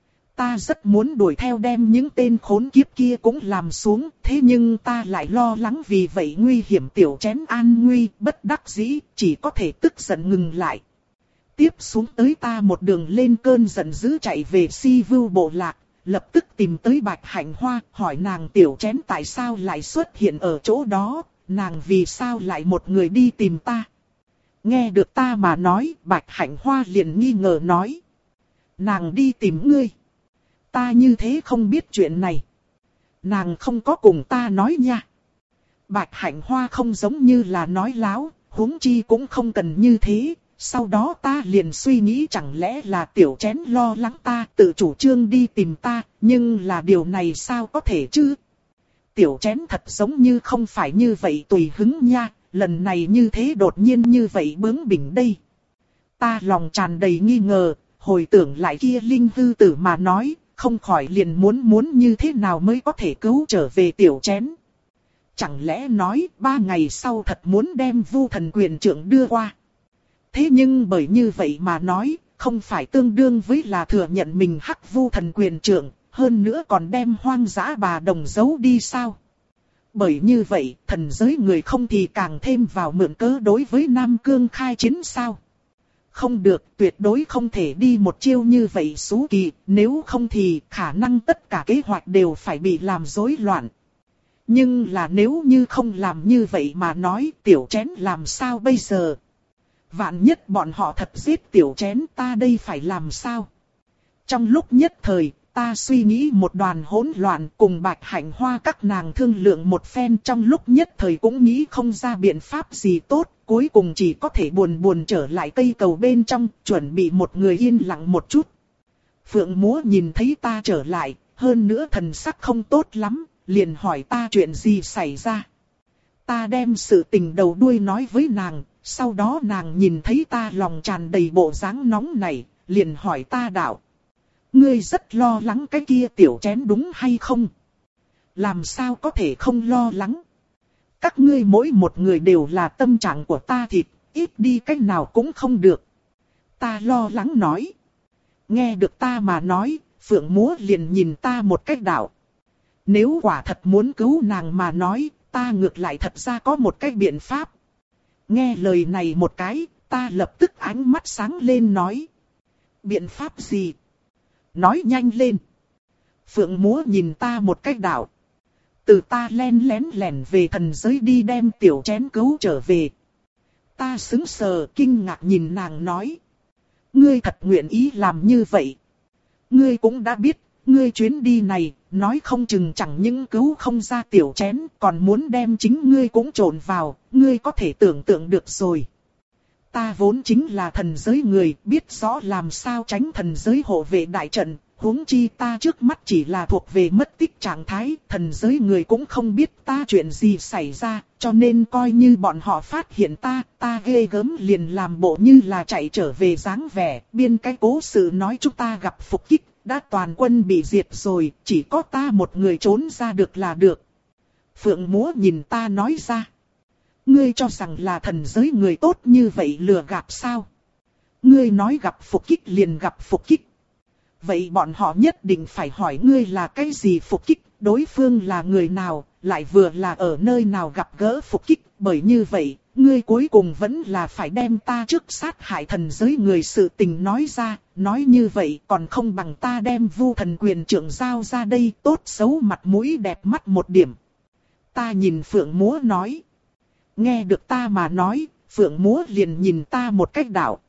Ta rất muốn đuổi theo đem những tên khốn kiếp kia cũng làm xuống, thế nhưng ta lại lo lắng vì vậy nguy hiểm Tiểu Chén an nguy, bất đắc dĩ, chỉ có thể tức giận ngừng lại. Tiếp xuống tới ta một đường lên cơn giận dữ chạy về Si Vưu bộ lạc, lập tức tìm tới Bạch Hạnh Hoa, hỏi nàng Tiểu Chén tại sao lại xuất hiện ở chỗ đó. Nàng vì sao lại một người đi tìm ta? Nghe được ta mà nói, Bạch Hạnh Hoa liền nghi ngờ nói. Nàng đi tìm ngươi. Ta như thế không biết chuyện này. Nàng không có cùng ta nói nha. Bạch Hạnh Hoa không giống như là nói láo, huống chi cũng không cần như thế. Sau đó ta liền suy nghĩ chẳng lẽ là Tiểu Chén lo lắng ta tự chủ trương đi tìm ta, nhưng là điều này sao có thể chứ? Tiểu Chén thật giống như không phải như vậy tùy hứng nha, lần này như thế đột nhiên như vậy bướng bỉnh đây. Ta lòng tràn đầy nghi ngờ, hồi tưởng lại kia Linh Hư Tử mà nói, không khỏi liền muốn muốn như thế nào mới có thể cứu trở về Tiểu Chén. Chẳng lẽ nói ba ngày sau thật muốn đem Vu Thần Quyền Trượng đưa qua. Thế nhưng bởi như vậy mà nói, không phải tương đương với là thừa nhận mình hắc Vu Thần Quyền Trượng. Hơn nữa còn đem hoang dã bà đồng giấu đi sao? Bởi như vậy, thần giới người không thì càng thêm vào mượn cớ đối với Nam Cương khai chiến sao? Không được, tuyệt đối không thể đi một chiêu như vậy xú kỳ, nếu không thì khả năng tất cả kế hoạch đều phải bị làm rối loạn. Nhưng là nếu như không làm như vậy mà nói Tiểu Chén làm sao bây giờ? Vạn nhất bọn họ thật giết Tiểu Chén ta đây phải làm sao? Trong lúc nhất thời, ta suy nghĩ một đoàn hỗn loạn cùng Bạch Hạnh Hoa các nàng thương lượng một phen trong lúc nhất thời cũng nghĩ không ra biện pháp gì tốt, cuối cùng chỉ có thể buồn buồn trở lại cây cầu bên trong, chuẩn bị một người yên lặng một chút. Phượng Múa nhìn thấy ta trở lại, hơn nữa thần sắc không tốt lắm, liền hỏi ta chuyện gì xảy ra. Ta đem sự tình đầu đuôi nói với nàng, sau đó nàng nhìn thấy ta lòng tràn đầy bộ dáng nóng này, liền hỏi ta đạo. Ngươi rất lo lắng cái kia Tiểu Chén đúng hay không? Làm sao có thể không lo lắng? Các ngươi mỗi một người đều là tâm trạng của ta thịt, ít đi cách nào cũng không được. Ta lo lắng nói. Nghe được ta mà nói, Phượng Múa liền nhìn ta một cách đạo. Nếu quả thật muốn cứu nàng mà nói, ta ngược lại thật ra có một cái biện pháp. Nghe lời này một cái, ta lập tức ánh mắt sáng lên nói. Biện pháp gì? Nói nhanh lên. Phượng Múa nhìn ta một cách đạo. Từ ta len lén lẻn về thần giới đi đem tiểu chén cứu trở về. Ta sững sờ kinh ngạc nhìn nàng nói. Ngươi thật nguyện ý làm như vậy. Ngươi cũng đã biết, ngươi chuyến đi này, nói không chừng chẳng những cứu không ra tiểu chén, còn muốn đem chính ngươi cũng trộn vào, ngươi có thể tưởng tượng được rồi. Ta vốn chính là thần giới người, biết rõ làm sao tránh thần giới hộ vệ đại trận, huống chi ta trước mắt chỉ là thuộc về mất tích trạng thái, thần giới người cũng không biết ta chuyện gì xảy ra, cho nên coi như bọn họ phát hiện ta, ta ghê gớm liền làm bộ như là chạy trở về dáng vẻ, biên cái cố sự nói chúng ta gặp phục kích, đã toàn quân bị diệt rồi, chỉ có ta một người trốn ra được là được. Phượng Múa nhìn ta nói ra. Ngươi cho rằng là thần giới người tốt như vậy lừa gạt sao? Ngươi nói gặp phục kích liền gặp phục kích. Vậy bọn họ nhất định phải hỏi ngươi là cái gì phục kích, đối phương là người nào, lại vừa là ở nơi nào gặp gỡ phục kích. Bởi như vậy, ngươi cuối cùng vẫn là phải đem ta trước sát hại thần giới người sự tình nói ra. Nói như vậy còn không bằng ta đem Vu Thần quyền trưởng giao ra đây, tốt xấu mặt mũi đẹp mắt một điểm. Ta nhìn Phượng Múa nói. Nghe được ta mà nói, Phượng Múa liền nhìn ta một cách đạo.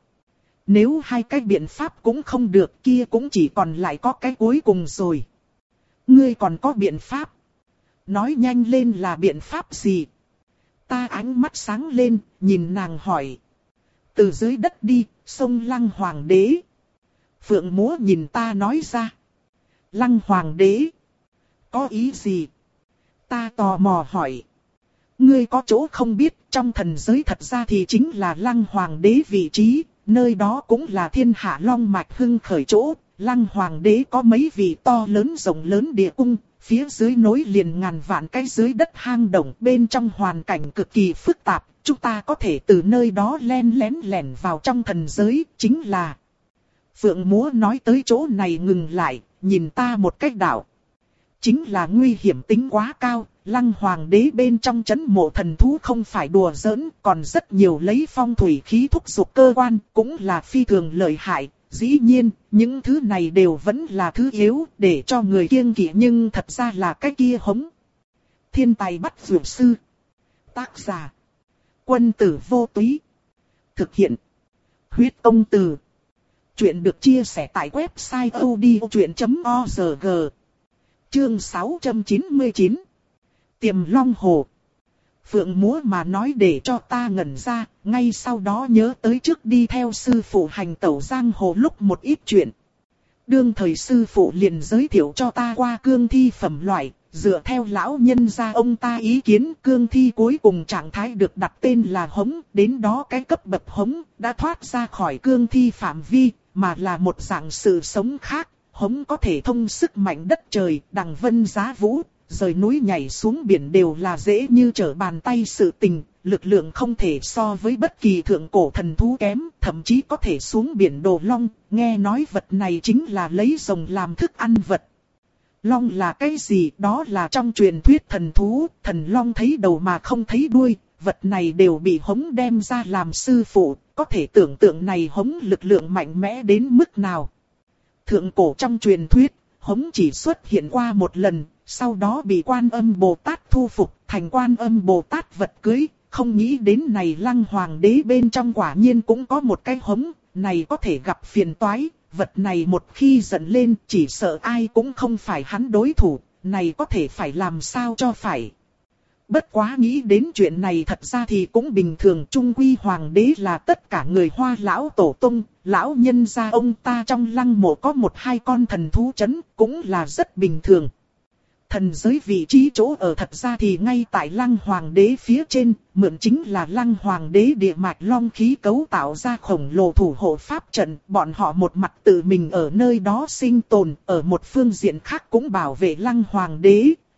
Nếu hai cái biện pháp cũng không được kia cũng chỉ còn lại có cái cuối cùng rồi. Ngươi còn có biện pháp. Nói nhanh lên là biện pháp gì? Ta ánh mắt sáng lên, nhìn nàng hỏi. Từ dưới đất đi, sông Lăng Hoàng đế. Phượng Múa nhìn ta nói ra. Lăng Hoàng đế? Có ý gì? Ta tò mò hỏi. Ngươi có chỗ không biết, trong thần giới thật ra thì chính là Lăng Hoàng đế vị trí, nơi đó cũng là thiên hạ long mạch hưng khởi chỗ. Lăng Hoàng đế có mấy vị to lớn rộng lớn địa cung, phía dưới nối liền ngàn vạn cái dưới đất hang động, bên trong hoàn cảnh cực kỳ phức tạp, chúng ta có thể từ nơi đó len lén lẻn vào trong thần giới, chính là... Phượng Múa nói tới chỗ này ngừng lại, nhìn ta một cách đạo. Chính là nguy hiểm tính quá cao, Lăng Hoàng đế bên trong trấn mộ thần thú không phải đùa giỡn, còn rất nhiều lấy phong thủy khí thúc giục cơ quan, cũng là phi thường lợi hại. Dĩ nhiên, những thứ này đều vẫn là thứ yếu, để cho người kiêng kỵ nhưng thật ra là cái kia hống. Thiên tài bắt dược sư. Tác giả. Quân tử vô túy. Thực hiện. Huyết công từ. Chuyện được chia sẻ tại website odchuyện chấm org. Chương sáu trăm chín mươi chín. Tiềm Long Hồ. Phượng Múa mà nói để cho ta ngẩn ra, ngay sau đó nhớ tới trước đi theo sư phụ hành tẩu giang hồ lúc một ít chuyện. Đương thời sư phụ liền giới thiệu cho ta qua cương thi phẩm loại, dựa theo lão nhân gia ông ta ý kiến cương thi cuối cùng trạng thái được đặt tên là hống, đến đó cái cấp bậc hống đã thoát ra khỏi cương thi phạm vi, mà là một dạng sự sống khác. Hống có thể thông sức mạnh đất trời, đằng vân giá vũ, rời núi nhảy xuống biển đều là dễ như trở bàn tay sự tình, lực lượng không thể so với bất kỳ thượng cổ thần thú kém, thậm chí có thể xuống biển đồ long, nghe nói vật này chính là lấy rồng làm thức ăn vật. Long là cái gì? Đó là trong truyền thuyết thần thú, thần long thấy đầu mà không thấy đuôi, vật này đều bị hống đem ra làm sư phụ, có thể tưởng tượng này hống lực lượng mạnh mẽ đến mức nào. Thượng cổ trong truyền thuyết, hống chỉ xuất hiện qua một lần, sau đó bị Quan Âm Bồ Tát thu phục thành Quan Âm Bồ Tát vật cưới. Không nghĩ đến này Lăng Hoàng đế bên trong quả nhiên cũng có một cái hống, này có thể gặp phiền toái. Vật này một khi giận lên chỉ sợ ai cũng không phải hắn đối thủ, này có thể phải làm sao cho phải. Bất quá nghĩ đến chuyện này thật ra thì cũng bình thường, trung quy hoàng đế là tất cả người Hoa lão tổ tông, lão nhân gia ông ta trong lăng mộ có một hai con thần thú trấn, cũng là rất bình thường. Thần giới vị trí chỗ ở thật ra thì ngay tại lăng hoàng đế phía trên, mượn chính là lăng hoàng đế địa mạch long khí cấu tạo ra khổng lồ thủ hộ pháp trận, bọn họ một mặt tự mình ở nơi đó sinh tồn, ở một phương diện khác cũng bảo vệ lăng hoàng đế.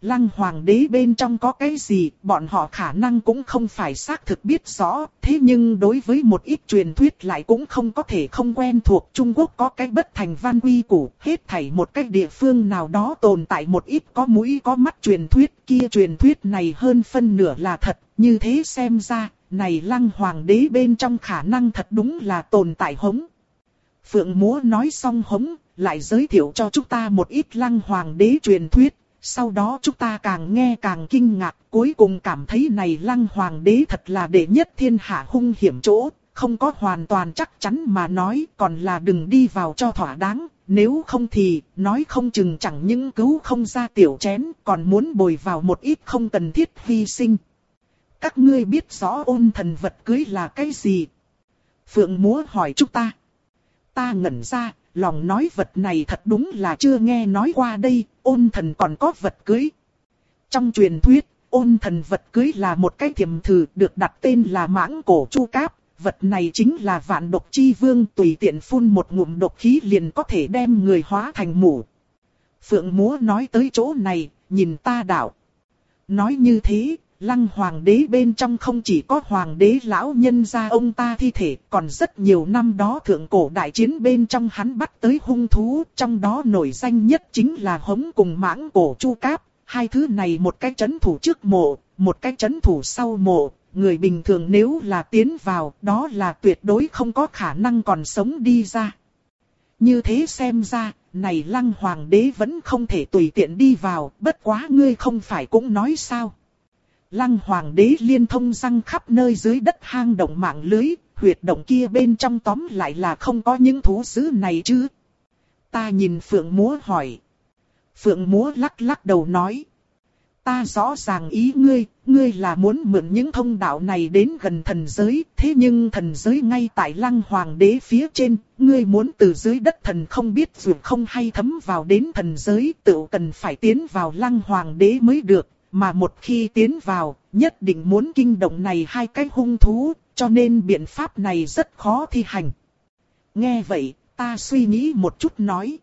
Lăng Hoàng đế bên trong có cái gì, bọn họ khả năng cũng không phải xác thực biết rõ, thế nhưng đối với một ít truyền thuyết lại cũng không có thể không quen thuộc. Trung Quốc có cái bất thành văn quy củ, hết thảy một cái địa phương nào đó tồn tại một ít có mũi có mắt truyền thuyết, kia truyền thuyết này hơn phân nửa là thật, như thế xem ra, này Lăng Hoàng đế bên trong khả năng thật đúng là tồn tại hống. Phượng Múa nói xong hống, lại giới thiệu cho chúng ta một ít Lăng Hoàng đế truyền thuyết. Sau đó chúng ta càng nghe càng kinh ngạc, cuối cùng cảm thấy này Lăng Hoàng đế thật là đệ nhất thiên hạ hung hiểm chỗ, không có hoàn toàn chắc chắn mà nói, còn là đừng đi vào cho thỏa đáng, nếu không thì, nói không chừng chẳng những cứu không ra tiểu chén, còn muốn bồi vào một ít không cần thiết hy sinh. Các ngươi biết rõ ôn thần vật cưới là cái gì? Phượng Múa hỏi chúng ta. Ta ngẩn ra, lòng nói vật này thật đúng là chưa nghe nói qua đây, ôn thần còn có vật cưới. Trong truyền thuyết, ôn thần vật cưới là một cái thiểm thử được đặt tên là mãng cổ chu cáp. Vật này chính là vạn độc chi vương, tùy tiện phun một ngụm độc khí liền có thể đem người hóa thành mủ. Phượng Múa nói tới chỗ này, nhìn ta đạo. Nói như thế, Lăng Hoàng đế bên trong không chỉ có Hoàng đế lão nhân gia ông ta thi thể, còn rất nhiều năm đó thượng cổ đại chiến bên trong hắn bắt tới hung thú, trong đó nổi danh nhất chính là hống cùng mãng cổ chu cáp. Hai thứ này một cái trấn thủ trước mộ, một cái trấn thủ sau mộ, người bình thường nếu là tiến vào, đó là tuyệt đối không có khả năng còn sống đi ra. Như thế xem ra, này Lăng Hoàng đế vẫn không thể tùy tiện đi vào, bất quá ngươi không phải cũng nói sao. Lăng Hoàng đế liên thông răng khắp nơi dưới đất hang động mạng lưới, huyệt động kia bên trong tóm lại là không có những thú dữ này chứ. Ta nhìn Phượng Múa hỏi. Phượng Múa lắc lắc đầu nói. Ta rõ ràng ý ngươi, ngươi là muốn mượn những thông đạo này đến gần thần giới, thế nhưng thần giới ngay tại Lăng Hoàng đế phía trên, ngươi muốn từ dưới đất thần không biết dù không hay thấm vào đến thần giới, tự cần phải tiến vào Lăng Hoàng đế mới được. Mà một khi tiến vào, nhất định muốn kinh động này hai cái hung thú, cho nên biện pháp này rất khó thi hành. Nghe vậy, ta suy nghĩ một chút nói.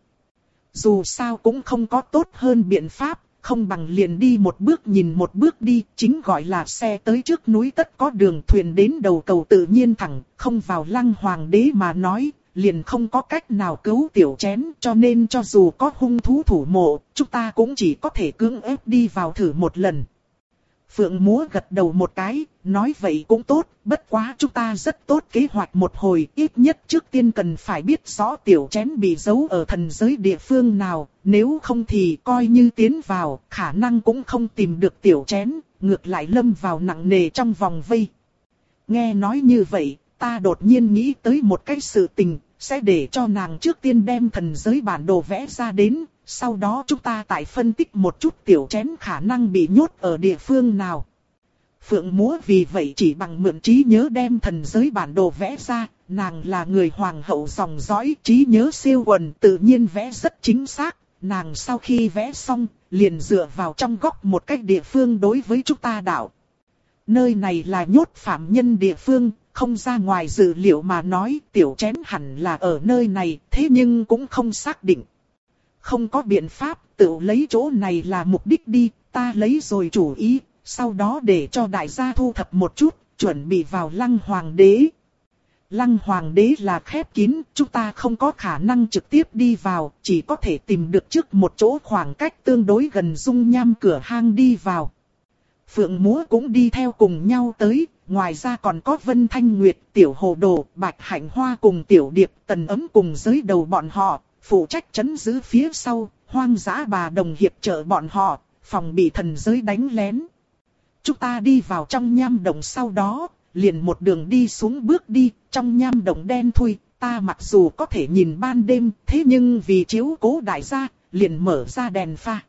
Dù sao cũng không có tốt hơn biện pháp, không bằng liền đi một bước nhìn một bước đi, chính gọi là xe tới trước núi tất có đường, thuyền đến đầu cầu tự nhiên thẳng, không vào Lăng Hoàng đế mà nói. Liền không có cách nào cứu tiểu chén, cho nên cho dù có hung thú thủ mộ, chúng ta cũng chỉ có thể cưỡng ép đi vào thử một lần. Phượng Múa gật đầu một cái, nói vậy cũng tốt, bất quá chúng ta rất tốt kế hoạch một hồi, ít nhất trước tiên cần phải biết rõ tiểu chén bị giấu ở thần giới địa phương nào, nếu không thì coi như tiến vào, khả năng cũng không tìm được tiểu chén, ngược lại lâm vào nặng nề trong vòng vây. Nghe nói như vậy, ta đột nhiên nghĩ tới một cái sự tình, sẽ để cho nàng trước tiên đem thần giới bản đồ vẽ ra đến, sau đó chúng ta tại phân tích một chút tiểu chén khả năng bị nhốt ở địa phương nào. Phượng Múa vì vậy chỉ bằng mượn trí nhớ đem thần giới bản đồ vẽ ra, nàng là người hoàng hậu dòng dõi, trí nhớ siêu quần tự nhiên vẽ rất chính xác, nàng sau khi vẽ xong, liền dựa vào trong góc một cách địa phương đối với chúng ta đạo. Nơi này là nhốt phạm nhân địa phương, không ra ngoài dự liệu mà nói tiểu chén hẳn là ở nơi này, thế nhưng cũng không xác định. Không có biện pháp, tự lấy chỗ này là mục đích đi, ta lấy rồi chủ ý, sau đó để cho đại gia thu thập một chút, chuẩn bị vào Lăng Hoàng đế. Lăng Hoàng đế là khép kín, chúng ta không có khả năng trực tiếp đi vào, chỉ có thể tìm được trước một chỗ khoảng cách tương đối gần dung nham cửa hang đi vào. Phượng Múa cũng đi theo cùng nhau tới, ngoài ra còn có Vân Thanh Nguyệt, Tiểu Hồ Đồ, Bạch Hạnh Hoa cùng Tiểu Điệp, Tần Ấm cùng giới đầu bọn họ, phụ trách trấn giữ phía sau, Hoang Dã Bà Đồng hiệp trợ bọn họ, phòng bị thần giới đánh lén. Chúng ta đi vào trong nham động sau đó, liền một đường đi xuống bước đi, trong nham động đen thui, ta mặc dù có thể nhìn ban đêm, thế nhưng vì chiếu cố đại gia, liền mở ra đèn pha.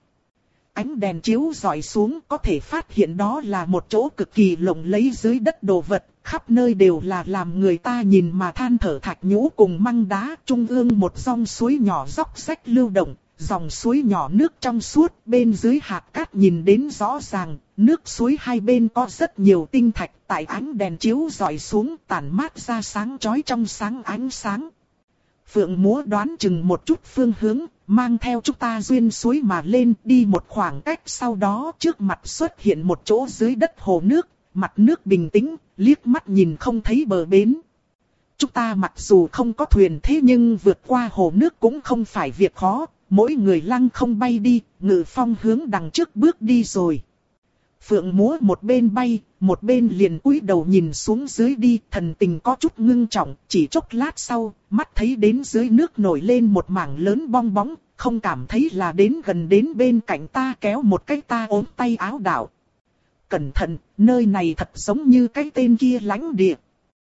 Ánh đèn chiếu rọi xuống có thể phát hiện đó là một chỗ cực kỳ lộng lẫy dưới đất đồ vật, khắp nơi đều là làm người ta nhìn mà than thở thạch nhũ cùng măng đá, trung ương một dòng suối nhỏ róc rách lưu động, dòng suối nhỏ nước trong suốt, bên dưới hạt cát nhìn đến rõ ràng, nước suối hai bên có rất nhiều tinh thạch, tại ánh đèn chiếu rọi xuống tản mát ra sáng chói trong sáng ánh sáng. Phượng múa đoán chừng một chút phương hướng, mang theo chúng ta duyên suối mà lên, đi một khoảng cách, sau đó trước mặt xuất hiện một chỗ dưới đất hồ nước, mặt nước bình tĩnh, liếc mắt nhìn không thấy bờ bến. Chúng ta mặc dù không có thuyền thế nhưng vượt qua hồ nước cũng không phải việc khó, mỗi người lăng không bay đi, Ngự Phong hướng đằng trước bước đi rồi. Phượng múa một bên bay, một bên liền cúi đầu nhìn xuống dưới đi, thần tình có chút ngưng trọng, chỉ chốc lát sau, mắt thấy đến dưới nước nổi lên một mảng lớn bong bóng, không cảm thấy là đến gần đến bên cạnh ta kéo một cái ta ốm tay áo đạo. Cẩn thận, nơi này thật giống như cái tên kia lãnh địa.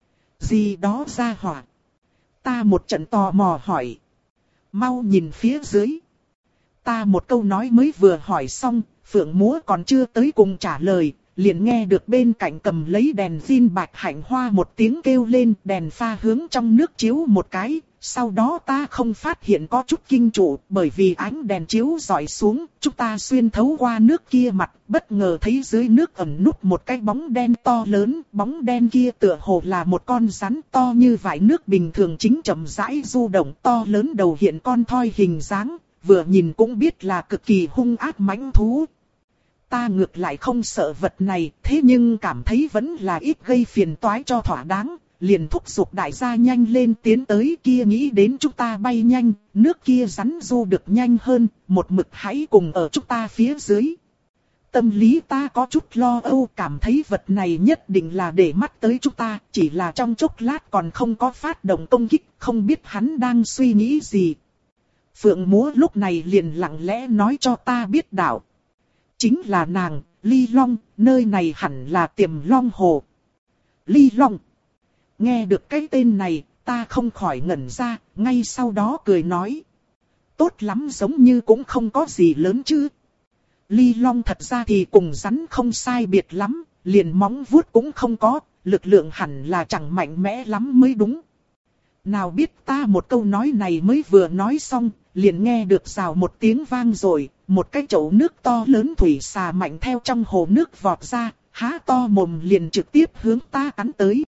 Gì đó ra hỏa. Ta một trận tò mò hỏi. Mau nhìn phía dưới. Ta một câu nói mới vừa hỏi xong, Phượng múa còn chưa tới cùng trả lời, liền nghe được bên cạnh cầm lấy đèn pin bạch hạnh hoa một tiếng kêu lên, đèn pha hướng trong nước chiếu một cái, sau đó ta không phát hiện có chút kinh trụ, bởi vì ánh đèn chiếu rọi xuống, chúng ta xuyên thấu qua nước kia mặt, bất ngờ thấy dưới nước ẩn núp một cái bóng đen to lớn, bóng đen kia tựa hồ là một con rắn to như vải nước bình thường chính chậm rãi du động, to lớn đầu hiện con thoi hình dáng, vừa nhìn cũng biết là cực kỳ hung ác mãnh thú. Ta ngược lại không sợ vật này, thế nhưng cảm thấy vẫn là ít gây phiền toái cho thỏa đáng, liền thúc giục đại gia nhanh lên tiến tới, kia nghĩ đến chúng ta bay nhanh, nước kia rắn du được nhanh hơn, một mực hãy cùng ở chúng ta phía dưới. Tâm lý ta có chút lo âu, cảm thấy vật này nhất định là để mắt tới chúng ta, chỉ là trong chốc lát còn không có phát động công kích, không biết hắn đang suy nghĩ gì. Phượng múa lúc này liền lặng lẽ nói cho ta biết đạo. Chính là nàng, Ly Long, nơi này hẳn là Tiềm Long Hồ. Ly Long. Nghe được cái tên này, ta không khỏi ngẩn ra, ngay sau đó cười nói. Tốt lắm, giống như cũng không có gì lớn chứ. Ly Long thật ra thì cùng rắn không sai biệt lắm, liền móng vuốt cũng không có, lực lượng hẳn là chẳng mạnh mẽ lắm mới đúng. Nào biết ta một câu nói này mới vừa nói xong, liền nghe được rào một tiếng vang rồi, một cái chậu nước to lớn thủy xà mạnh theo trong hồ nước vọt ra, há to mồm liền trực tiếp hướng ta cắn tới.